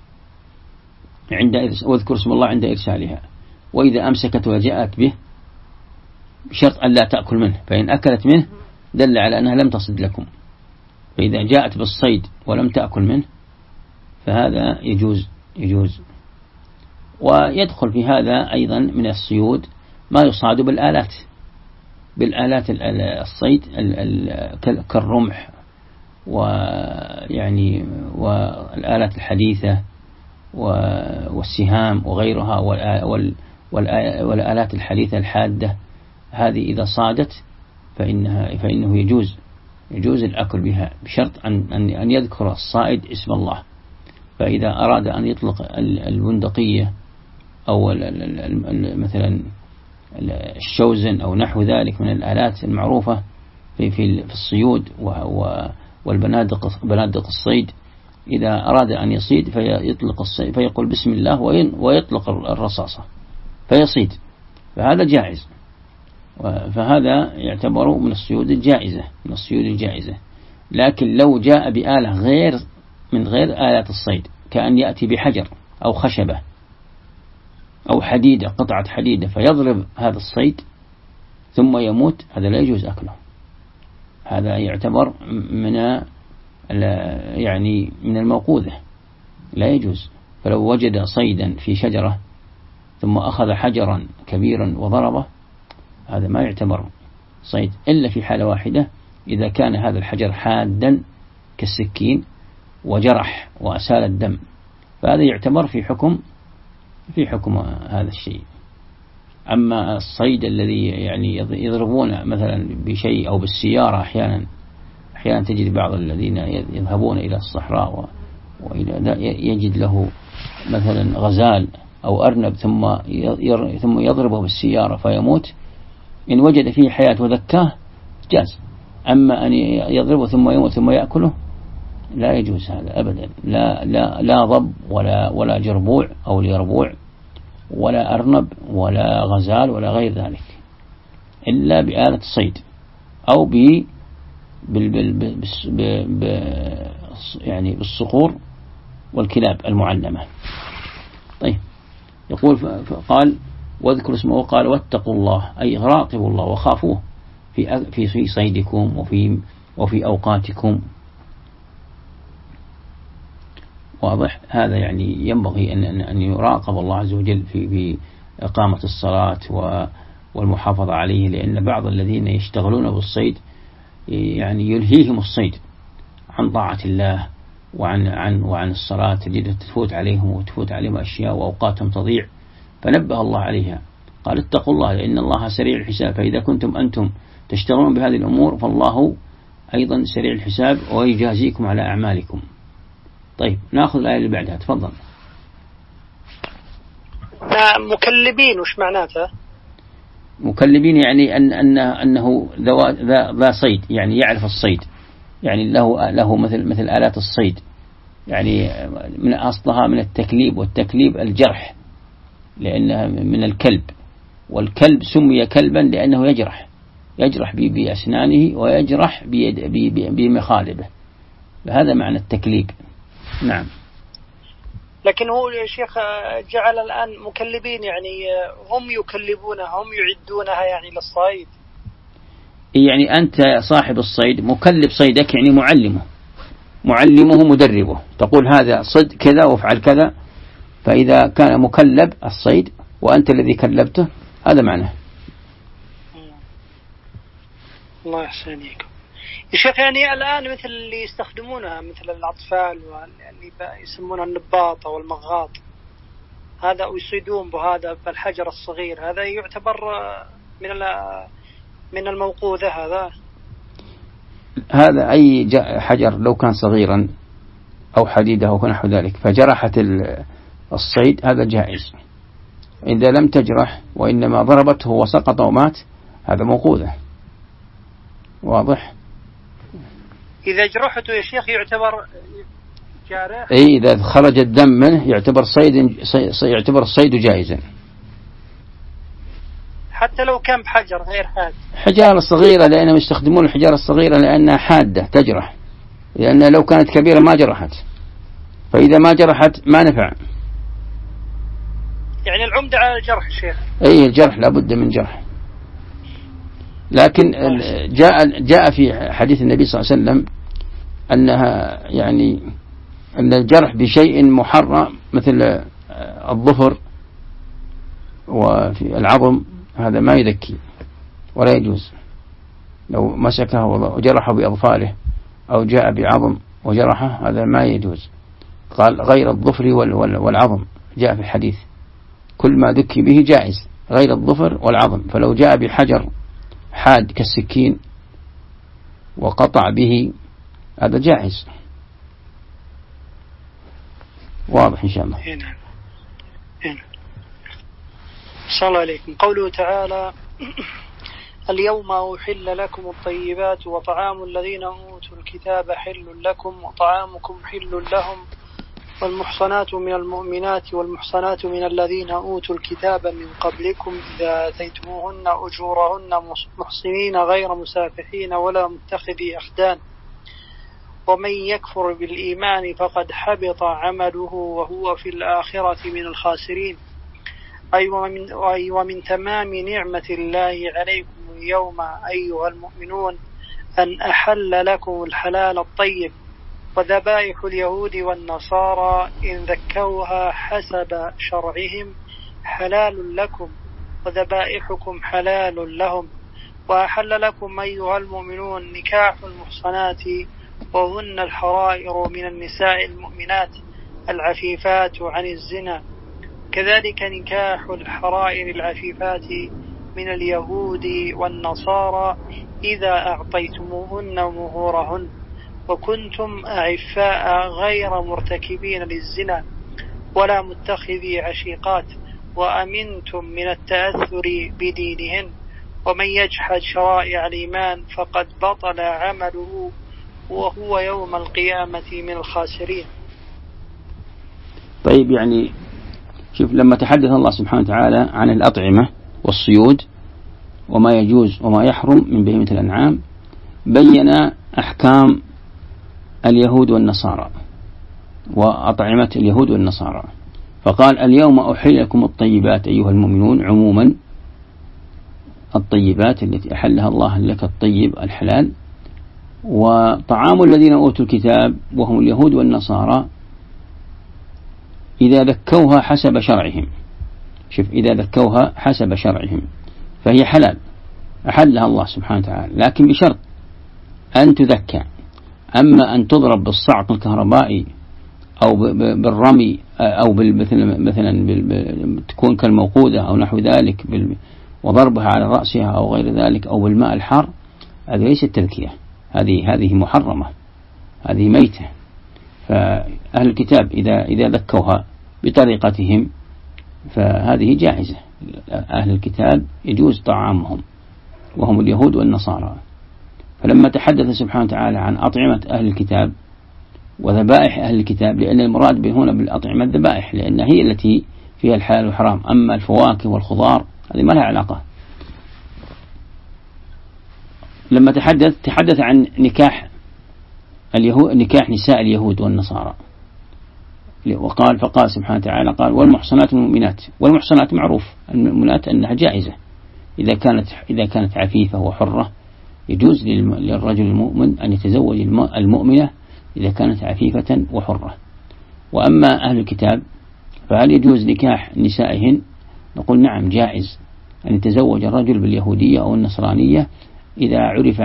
واذكر اسم الله عند إرسالها، وإذا أمسكت وجاءت به بشرط أن لا تأكل منه، فإن أكلت منه دل على أنها لم تصد لكم. فإذا جاءت بالصيد ولم تأكل منه فهذا يجوز. ويدخل في هذا أيضا من الصيود ما يصاد بالآلات الصيد كالرمح والآلات الحديثة والسهام وغيرها، والآلات الحديثة الحادة، هذه إذا صادت فإنه يجوز الأكل بها، بشرط أن يذكر الصائد اسم الله. فإذا أراد أن يطلق البندقية أو مثلا الشوزن أو نحو ذلك من الآلات المعروفة في الصيود بنادق الصيد، إذا أراد أن يصيد فيطلق الصيد فيقول بسم الله ويطلق الرصاصة فيصيد، فهذا جائز. فهذا يعتبر من الصيود الجائزة. لكن لو جاء بآلة من غير آلات الصيد، كأن يأتي بحجر أو خشبة أو حديدة، قطعة حديدة، فيضرب هذا الصيد ثم يموت، هذا لا يجوز أكله. هذا يعتبر من الموقوذة، لا يجوز. فلو وجد صيدا في شجرة ثم أخذ حجرا كبيرا وضربه، هذا ما يعتبر صيد، إلا في حالة واحدة، إذا كان هذا الحجر حادا كالسكين وجرح وأسال الدم، فهذا يعتبر في حكم هذا الشيء. أما الصيد الذي يعني يضربون مثلا بشيء أو بالسيارة، أحيانا تجد بعض الذين يذهبون إلى الصحراء يجد له مثلا غزال أو أرنب ثم يضربه بالسيارة فيموت، إن وجد فيه حياة وذكاه جاز. أما أن يضربه ثم يموت ثم يأكله لا يجوز هذا أبدا. لا ضب ولا جربوع أو ليربوع ولا أرنب ولا غزال ولا غير ذلك، إلا بآلة الصيد أو يعني بالصقور والكلاب المعلمة. طيب، يقول قال واذكر اسمه، قال واتقوا الله أي راقبوا الله وخافوه في صيدكم وفي أوقاتكم. واضح هذا؟ يعني ينبغي أن يراقب الله عز وجل في إقامة الصلاة والمحافظة عليه، لأن بعض الذين يشتغلون بالصيد يعني يلهيهم الصيد عن طاعة الله وعن الصلاة، تجد تفوت عليهم أشياء وأوقاتهم تضيع، فنبه الله عليها. قال اتقوا الله لأن الله سريع الحساب، فإذا كنتم أنتم تشتغلون بهذه الأمور فالله أيضا سريع الحساب ويجازيكم على أعمالكم. طيب، نأخذ الآية اللي بعدها، تفضل. مكلبين وش معناته؟ مكلبين يعني أنه ذا صيد، يعني يعرف الصيد، يعني له مثل آلات الصيد، يعني من أصلها من التكليب، والتكليب الجرح لأنها من الكلب، والكلب سمي كلبا لأنه يجرح بأسنانه ويجرح بمخالبه، فهذا معنى التكليب. نعم. لكن هو يا شيخ جعل الآن مكلبين، يعني هم يكلبونها، هم يعدونها يعني للصيد. يعني أنت صاحب الصيد مكلب صيدك، يعني معلمه مدربه، تقول هذا صد كذا وافعل كذا، فإذا كان مكلب الصيد وأنت الذي كلبته هذا معناه. الله يحسنكم يا شيخ. يعني الآن مثل اللي يستخدمونها مثل الأطفال واللي يسمونها النباط أو المغاط، هذا ويصيدون بهذا بالحجر الصغير، هذا يعتبر من الموقوذة. هذا أي حجر لو كان صغيرا أو حديدة أو نحو ذلك فجرحت الصيد هذا جائز. إذا لم تجرح وإنما ضربته وسقط ومات هذا موقوذة. واضح؟ إذا جرحته يا شيخ يعتبر جارح. أي إذا خرج الدم منه يعتبر الصيد جائزا، حتى لو كان بحجر غير حاد. حجارة صغيرة، لأنهم يستخدمون الحجارة الصغيرة لأنها حادة تجرح، لأن لو كانت كبيرة ما جرحت، فإذا ما جرحت ما نفع. يعني العمدة على الجرح الشيخ. أي الجرح لابد من جرح. لكن جاء في حديث النبي صلى الله عليه وسلم أنها يعني أن الجرح بشيء محرم مثل الظفر وفي العظم هذا ما يذكي ولا يجوز. لو مسكه وجرحه بأظفاره أو جاء بعظم وجرحه هذا ما يجوز. قال غير الظفر والعظم، جاء في الحديث كل ما ذكي به جائز غير الظفر والعظم. فلو جاء بحجر حاد كالسكين وقطع به هذا جائز. واضح إن شاء الله. هنا. صلى الله عليكم. قوله تعالى اليوم أحل لكم الطيبات وطعام الذين أوتوا الكتاب حل لكم وطعامكم حل لهم والمحصنات من المؤمنات والمحصنات من الذين أوتوا الكتاب من قبلكم إذا آتيتموهن أجورهن محصنين غير مسافحين ولا متخذي أخدان ومن يكفر بالإيمان فقد حبط عمله وهو في الآخرة من الخاسرين. أي ومن تمام نعمة الله عليكم اليوم أيها المؤمنون أن أحل لكم الحلال الطيب وذبائح اليهود والنصارى إن ذكوها حسب شرعهم حلال لكم وذبائحكم حلال لهم وأحل لكم أيها المؤمنون نكاح المحصنات وهن الحرائر من النساء المؤمنات العفيفات عن الزنا. كذلك نكاح الحرائر العفيفات من اليهود والنصارى إذا أعطيتموهن مهورهن وكنتم أعفاء غير مرتكبين للزنا ولا متخذي عشيقات وأمنتم من التأثر بدينهن ومن يجحد شرائع الإيمان فقد بطل عمله وهو يوم القيامة من الخاسرين. طيب، يعني شوف، لما تحدث الله سبحانه وتعالى عن الأطعمة والصيود وما يجوز وما يحرم من بهيمة الأنعام، بين أحكام اليهود والنصارى وأطعمة اليهود والنصارى، فقال: اليوم أحل لكم الطيبات أيها المؤمنون، عموما الطيبات التي أحلها الله لك، الطيب الحلال، وطعام الذين أوتوا الكتاب وهم اليهود والنصارى إذا ذكوها حسب شرعهم. شوف، إذا ذكوها حسب شرعهم فهي حلال، أحلها الله سبحانه وتعالى، لكن بشرط أن تذكى. أما أن تضرب بالصعق الكهربائي أو بالرمي أو مثلا تكون كالموقودة أو نحو ذلك وضربها على رأسها أو غير ذلك أو بالماء الحار، هذه ليست تذكية، هذه محرمة، هذه ميتة. فأهل الكتاب إذا ذكوها بطريقتهم فهذه جائزة. أهل الكتاب يجوز طعامهم وهم اليهود والنصارى. فلما تحدث سبحانه وتعالى عن أطعمة أهل الكتاب وذبائح أهل الكتاب، لأن المراد هنا بالأطعمة الذبائح، لأن هي التي فيها الحلال والحرام، أما الفواكه والخضار هذه ما لها علاقة. لما تحدث عن نكاح نساء اليهود والنصارى، فقال سبحانه وتعالى: قال: والمحصنات المؤمنات. والمحصنات معروف المؤمنات أنها جائزة إذا كانت عفيفة وحرة، يجوز للرجل المؤمن أن يتزوج المؤمنة إذا كانت عفيفة وحرة. وأما أهل الكتاب فهل يجوز نكاح نسائهن؟ نقول: نعم، جائز أن يتزوج الرجل باليهودية أو النصرانية إذا عرف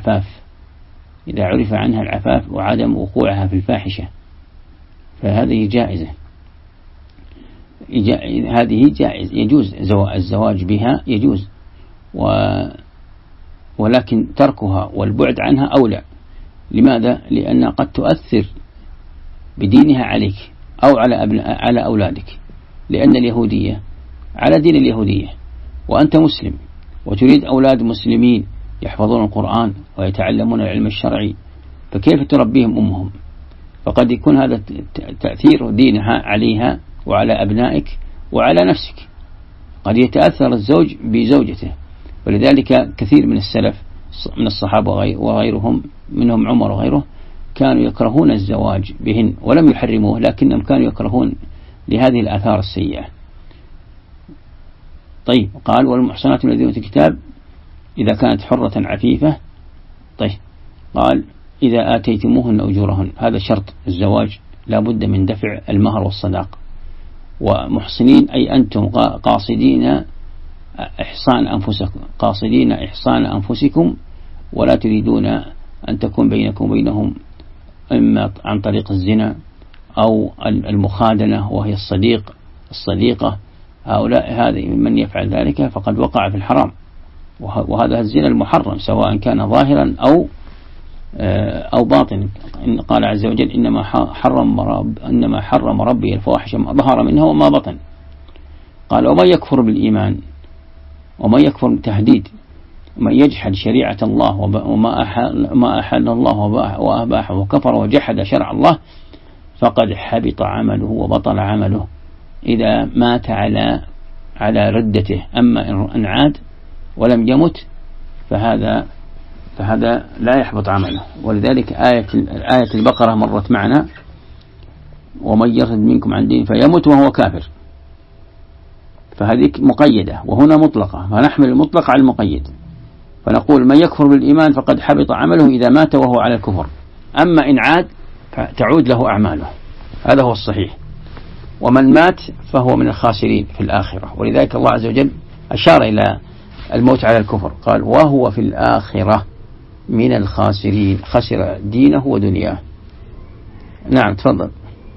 عنها العفاف وعدم وقوعها في الفاحشة، فهذه جائزة. هذه جائز، يجوز الزواج بها، يجوز، ولكن تركها والبعد عنها أولى. لماذا؟ لأنها قد تؤثر بدينها عليك أو على أولادك، لأن اليهودية على دين اليهودية وأنت مسلم وتريد أولاد مسلمين يحفظون القرآن ويتعلمون العلم الشرعي، فكيف تربيهم أمهم؟ فقد يكون هذا تأثير دينها عليها وعلى أبنائك وعلى نفسك. قد يتأثر الزوج بزوجته، ولذلك كثير من السلف من الصحابة وغيرهم، منهم عمر وغيره، كانوا يكرهون الزواج بهن ولم يحرموه، لكنهم كانوا يكرهون لهذه الآثار السيئة. طيب، قال: والمحصنات من الذين أوتوا الكتاب إذا كانت حرة عفيفة. طيب، قال: إذا آتيتموهن أجورهن. هذا شرط الزواج، لا بد من دفع المهر والصداق. ومحصنين أي أنتم قاصدين إحصان أنفسكم ولا تريدون أن تكون بينكم وبينهم إما عن طريق الزنا أو المخادنة وهي الصديقة. هؤلاء هذه من يفعل ذلك فقد وقع في الحرام، وهذا الزنا المحرم سواء كان ظاهرا أو باطن. قال عز وجل: إنما حرم ربي الفواحش ما ظهر منها وما بطن. قال: ومن يكفر بالإيمان، ومن يكفر بالتهديد، ومن يجحد شريعة الله وما أحل الله وأباحه وكفر وجحد شرع الله فقد حبط عمله وبطل عمله إذا مات على ردته. أما إن عاد ولم يمت فهذا لا يحبط عمله. ولذلك آية البقرة مرت معنا: ومن يرتد منكم عن دين فيمت وهو كافر. فهذه مقيدة وهنا مطلقة، فنحمل المطلق على المقيد، فنقول: من يكفر بالإيمان فقد حبط عمله إذا مات وهو على الكفر، أما إن عاد تعود له أعماله. هذا هو الصحيح. ومن مات فهو من الخاسرين في الآخرة. ولذلك الله عز وجل أشار إلى الموت على الكفر، قال: وهو في الآخرة من الخاسرين، خسر دينه ودنياه. نعم تفضل.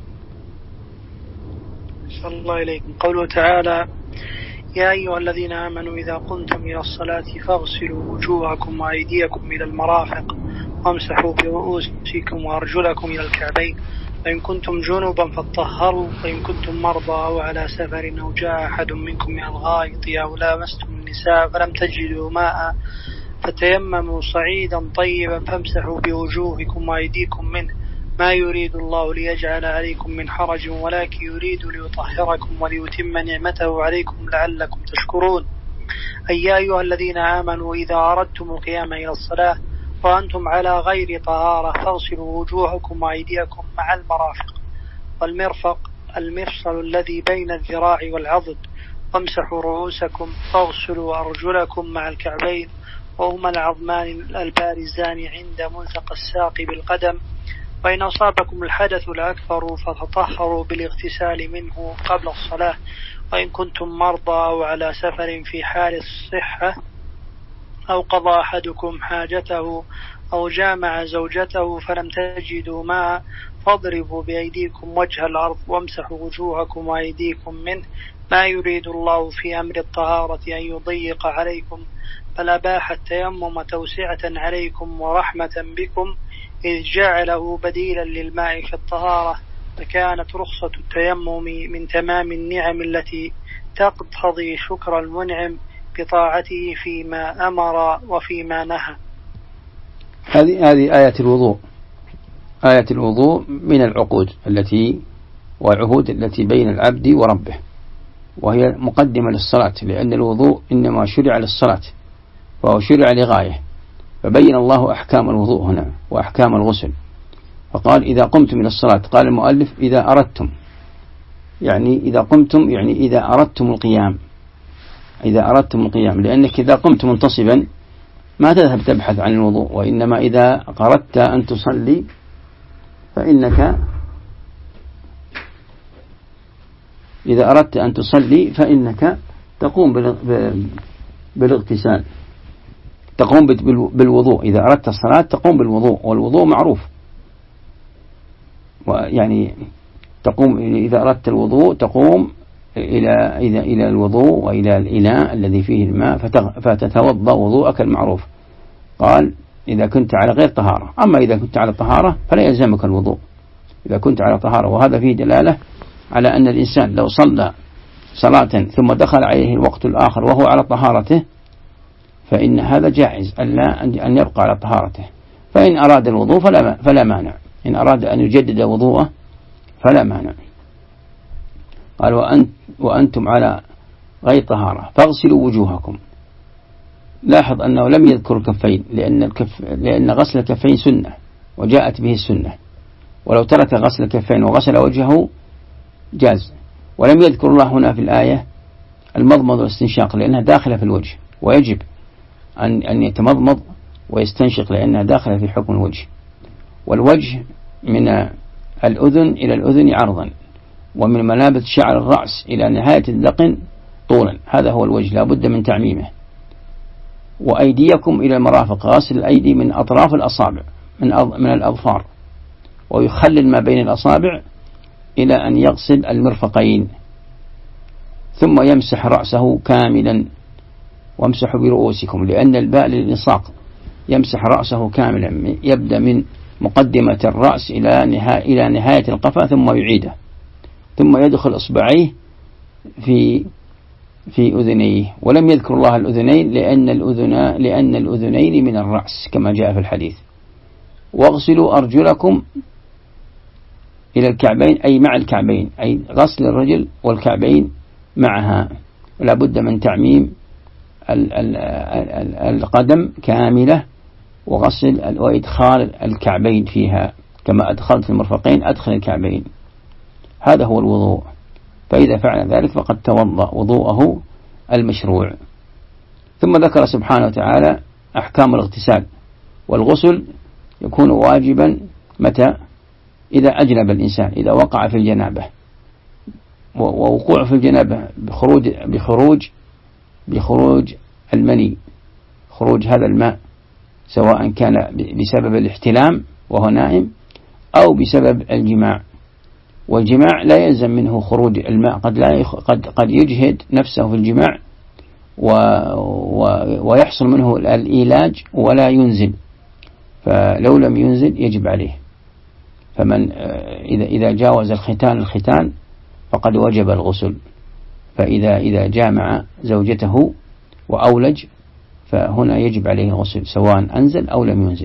صلى الله إليكم. قوله تعالى: يا أيها الذين آمنوا إذا قمتم إلى الصلاة فاغسلوا وجوهكم وأيديكم إلى المرافق وامسحوا برؤوسكم وأرجلكم إلى الكعبين وإن كنتم جنبا فاطهروا وإن كنتم مرضى أو على سفر أو جاء أحد منكم من الغائط أو لامستم النساء فلم تجدوا ماء فتيمموا صعيدا طيبا فامسحوا بوجوهكم وأيديكم منه ما يريد الله ليجعل عليكم من حرج ولكن يريد ليطهركم وليتم نعمته عليكم لعلكم تشكرون. أي يا أيها الذين آمنوا إذا أردتم القيام إلى الصلاة وأنتم على غير طهارة فاغسلوا وجوهكم وأيديكم مع المرافق والمرفق المفصل الذي بين الذراع والعضد وامسحوا رؤوسكم فاغسلوا أرجلكم مع الكعبين وهما العظمان البارزان عند ملتقى الساق بالقدم وإن أصابكم الحدث الأكبر فتطهروا بالاغتسال منه قبل الصلاة وإن كنتم مرضى أو على سفر في حال الصحة أو قضى أحدكم حاجته أو جامع زوجته فلم تجدوا ماء فاضربوا بأيديكم وجه الأرض وامسحوا وجوهكم وأيديكم منه ما يريد الله في أمر الطهارة أن يضيق عليكم بل أباح التيمم توسعة عليكم ورحمة بكم إذ جعله بديلا للماء في الطهارة فكانت رخصة التيمم من تمام النعم التي تقتضي شكر المنعم بطاعته فيما أمر وفيما نهى. هذه آية الوضوء. آية الوضوء من العقود والعهود التي بين العبد وربه، وهي مقدمة للصلاة، لأن الوضوء إنما شرع للصلاة وهو شرع لغاية، فبين الله أحكام الوضوء هنا وأحكام الغسل، فقال إذا قمتم إلى الصلاة. قال المؤلف إذا أردتم، يعني إذا قمتم يعني إذا أردتم القيام، إذا أردتم القيام، لأنك إذا قمت منتصبا ما تذهب تبحث عن الوضوء، وإنما إذا أردت أن تصلي فإنك تقوم بالاغتسال، تقوم بالوضوء. إذا أردت الصلاة تقوم بالوضوء، والوضوء معروف، ويعني تقوم إذا أردت الوضوء تقوم إلى الوضوء وإلى الإناء الذي فيه الماء فتتوضأ وضوءك المعروف. قال إذا كنت على غير طهارة، أما إذا كنت على طهارة فلا يلزمك الوضوء إذا كنت على طهارة. وهذا فيه دلالة على أن الإنسان لو صلى صلاة ثم دخل عليه الوقت الآخر وهو على طهارته فإن هذا جائز أن يبقى على طهارته، فإن أراد الوضوء فلا مانع، إن أراد أن يجدد وضوءه فلا مانع. قال وأنتم على غير طهارة فاغسلوا وجوهكم. لاحظ أنه لم يذكر الكفين، لأن غسل الكفين سنة وجاءت به السنة، ولو ترك غسل الكفين وغسل وجهه جاز. ولم يذكر الله هنا في الآية المضمض والاستنشاق لأنها داخلة في الوجه، ويجب أن يتمضمض ويستنشق لأنها داخلة في حكم الوجه. والوجه من الأذن إلى الأذن عرضا، ومن منابت شعر الرأس إلى نهاية الذقن طولا، هذا هو الوجه، لا بد من تعميمه. وأيديكم إلى المرافق، غسل الأيدي من أطراف الأصابع من الأظفار، ويخلل ما بين الأصابع إلى أن يغسل المرفقين، ثم يمسح رأسه كاملا. وامسحوا برؤوسكم، لأن الباء للإلصاق، يمسح رأسه كاملا، يبدأ من مقدمة الرأس إلى نهاية القفا ثم يعيده، ثم يدخل إصبعيه في أذنيه. ولم يذكر الله الأذنين لأن الأذنين من الرأس كما جاء في الحديث. واغسلوا أرجلكم إلى الكعبين، أي مع الكعبين، أي غسل الرجل والكعبين معها، ولا بد من تعميم القدم كاملة وغسل وإدخال الكعبين فيها، كما أدخلت المرفقين أدخل الكعبين. هذا هو الوضوء، فإذا فعل ذلك فقد توضأ وضوءه المشروع. ثم ذكر سبحانه وتعالى أحكام الاغتسال. والغسل يكون واجبا متى؟ إذا أجنب الإنسان، إذا وقع في الجنابة. ووقوع في الجنابة بخروج المني، خروج هذا الماء سواء كان بسبب الاحتلام وهو نائم أو بسبب الجماع. والجماع لا يلزم منه خروج الماء، قد يجهد نفسه في الجماع ويحصل منه الإيلاج ولا ينزل، فلو لم ينزل يجب عليه. فمن إذا جاوز الختان فقد وجب الغسل. فإذا جامع زوجته وأولج فهنا يجب عليه الغسل سواء أنزل أو لم ينزل.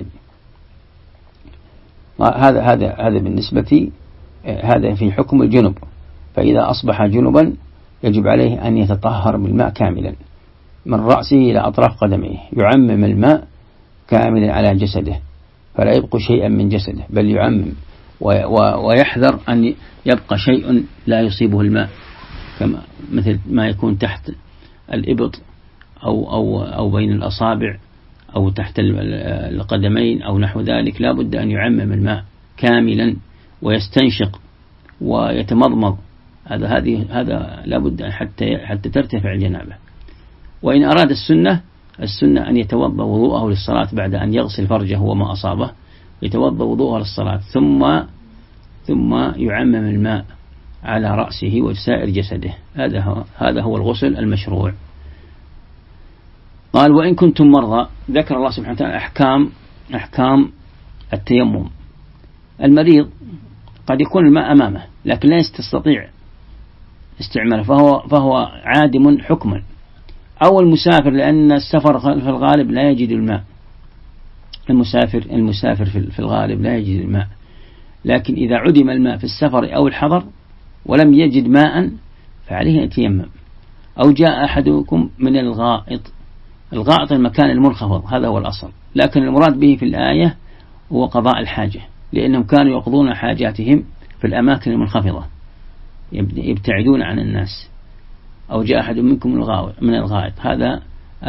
هذا بالنسبة هذا في حكم الجنب. فإذا أصبح جنبا يجب عليه أن يتطهر بالماء كاملا من رأسه إلى أطراف قدميه، يعمم الماء كاملا على جسده فلا يبقى شيئا من جسده، بل يعمم ويحذر أن يبقى شيء لا يصيبه الماء، كما مثل ما يكون تحت الإبط أو بين الأصابع أو تحت القدمين أو نحو ذلك. لا بد أن يعمم الماء كاملا ويستنشق ويتمضمض. هذا لا بد حتى ترتفع الجنابة. وإن أراد السنة أن يتوضأ وضوءه للصلاة بعد أن يغسل فرجه وما أصابه، يتوضأ وضوءه للصلاة ثم يعمم الماء على رأسه وسائر جسده. هذا هو الغسل المشروع. قال: وإن كنتم مرضى. ذكر الله سبحانه وتعالى أحكام التيمم. المريض قد يكون الماء أمامه لكن لا يستطيع استعماله فهو عادم حكما، أو المسافر، لأن السفر في الغالب لا يجد الماء. المسافر في الغالب لا يجد الماء. لكن إذا عدم الماء في السفر أو الحضر ولم يجد ماء فعليه يتيمم. أو جاء أحدكم من الغائط المكان المنخفض، هذا هو الأصل، لكن المراد به في الآية هو قضاء الحاجة، لأنهم كانوا يقضون حاجاتهم في الأماكن المنخفضة يبتعدون عن الناس. أو جاء أحد منكم من الغائط، هذا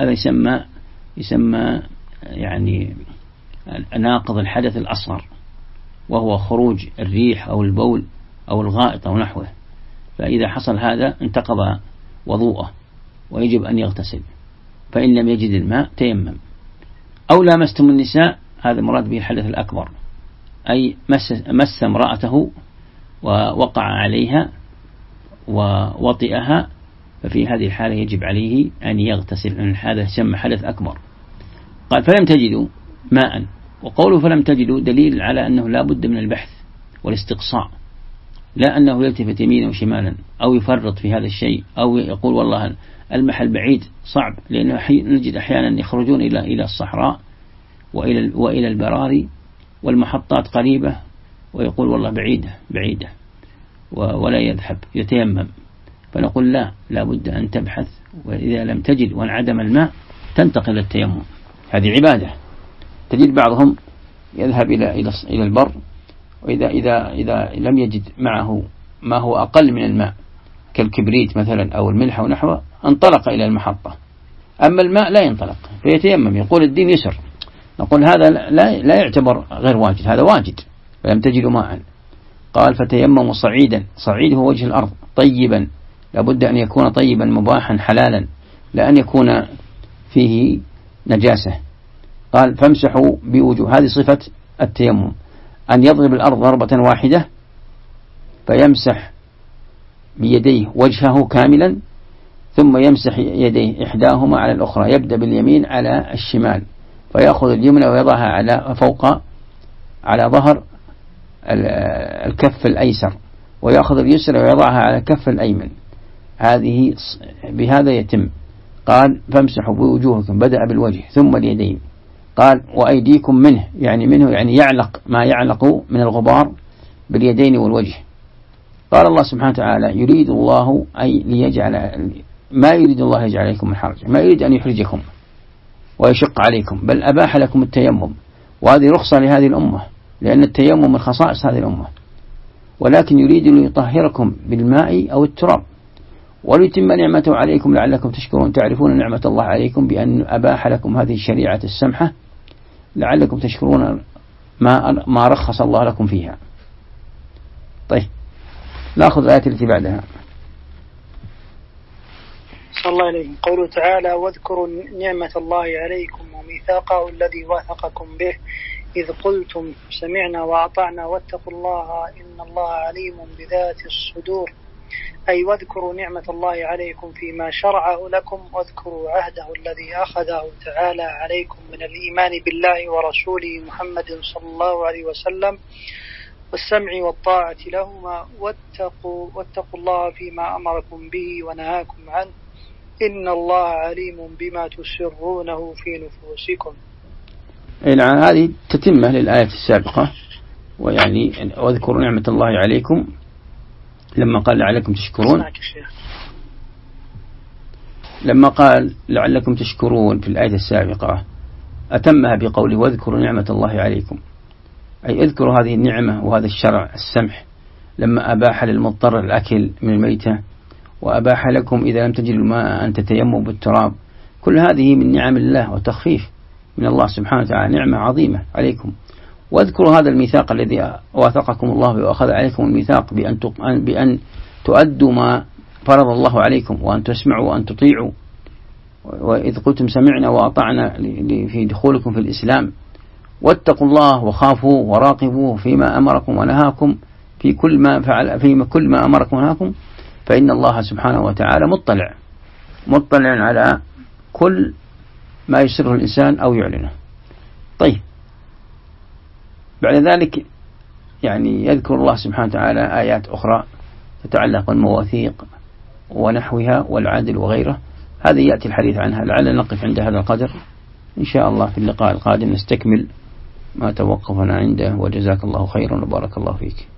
يسمى يعني ناقض الحدث الأصغر، وهو خروج الريح أو البول أو الغائط أو نحوه. فإذا حصل هذا انتقض وضوءه ويجب أن يغتسل. فإن لم يجد الماء تيمم. أو لامستم النساء، هذا مراد به الحدث الأكبر، أي مس امرأته ووقع عليها ووطئها، ففي هذه الحالة يجب عليه أن يغتسل، لأن هذا يسمى حدث أكبر. قال: فلم تجدوا ماء. وقوله فلم تجدوا دليل على أنه لا بد من البحث والاستقصاء، لا أنه يلتفت يمينا وشمالا أو يفرط في هذا الشيء أو يقول والله المحل بعيد صعب، لأنه نجد أحيانا يخرجون إلى الصحراء وإلى البراري والمحطات قريبة ويقول والله بعيدة ولا يذهب يتيمم. فنقول لا بد أن تبحث، وإذا لم تجد وانعدم الماء تنتقل التيمم. هذه عبادة. تجد بعضهم يذهب إلى البر، وإذا لم يجد معه ما هو أقل من الماء كالكبريت مثلا أو الملح ونحوه انطلق إلى المحطة. أما الماء لا ينطلق فيتيمم، يقول الدين يسر. نقول هذا لا يعتبر غير واجد، هذا واجد. فلم تجدوا ماء. قال: فتيمموا صعيدا. صعيد هو وجه الأرض طيبا، لابد أن يكون طيبا مباحا حلالا، لا أن يكون فيه نجاسة. قال: فامسحوا بوجوه. هذه صفة التيمم، أن يضرب الأرض ضربة واحدة فيمسح بيديه وجهه كاملا، ثم يمسح يديه إحداهما على الأخرى، يبدأ باليمين على الشمال، فيأخذ اليمنى ويضعها على ظهر الكف الأيسر، ويأخذ اليسرى ويضعها على الكف الأيمن. بهذا يتم. قال: فامسحوا بوجوهكم، بدأ بالوجه ثم اليدين. قال: وأيديكم منه، يعني يعلق ما يعلق من الغبار باليدين والوجه. قال الله سبحانه وتعالى: يريد الله ما يريد الله يجعل عليكم من حرج، ما يريد أن يحرجكم ويشق عليكم، بل أباح لكم التيمم. وهذه رخصة لهذه الأمة، لأن التيمم من خصائص هذه الأمة، ولكن يريد ليطهركم بالماء أو التراب وليتم نعمته عليكم لعلكم تشكرون. تعرفون نعمة الله عليكم بأن أباح لكم هذه الشريعة السمحة لعلكم تشكرون ما رخص الله لكم فيها. طيب، نأخذ الآية التي بعدها. صلى الله عليه. قوله تعالى: واذكروا نعمة الله عليكم ميثاقه الذي واثقكم به إذ قلتم سمعنا وأطعنا واتقوا الله إن الله عليم بذات الصدور. أي واذكروا نعمة الله عليكم فيما شرعه لكم، واذكروا عهده الذي أخذه تعالى عليكم من الإيمان بالله ورسوله محمد صلى الله عليه وسلم والسمع والطاعة لهما، واتقوا الله فيما أمركم به ونهاكم عنه إن الله عليم بما تسرونه في نفوسكم. نعم، هذه تتمة للآية السابقة. ويعني واذكروا نعمة الله عليكم لما قال لعلكم تشكرون، لما قال لعلكم تشكرون في الآية السابقة أتمها بقوله واذكروا نعمة الله عليكم، أي اذكروا هذه النعمة وهذا الشرع السمح لما أباح للمضطر الأكل من الميتة، وأباح لكم إذا لم تجدوا الماء أن تتيمموا بالتراب. كل هذه من نعم الله وتخفيف من الله سبحانه وتعالى، نعمة عظيمة عليكم. واذكروا هذا الميثاق الذي واثقكم الله به، وأخذ عليكم الميثاق بأن تؤدوا ما فرض الله عليكم، وأن تسمعوا وأن تطيعوا. وإذ قلتم سمعنا وأطعنا في دخولكم في الإسلام. واتقوا الله وخافوا وراقبوا فيما أمركم ونهاكم في كل ما أمركم ونهاكم، فإن الله سبحانه وتعالى مطلع على كل ما يسره الإنسان أو يعلنه. طيب، بعد ذلك يعني يذكر الله سبحانه وتعالى آيات أخرى تتعلق بالمواثيق ونحوها والعدل وغيره، هذه يأتي الحديث عنها. لعلنا نقف عند هذا القدر إن شاء الله، في اللقاء القادم نستكمل ما توقفنا عنده. وجزاك الله خيرا وبارك الله فيك.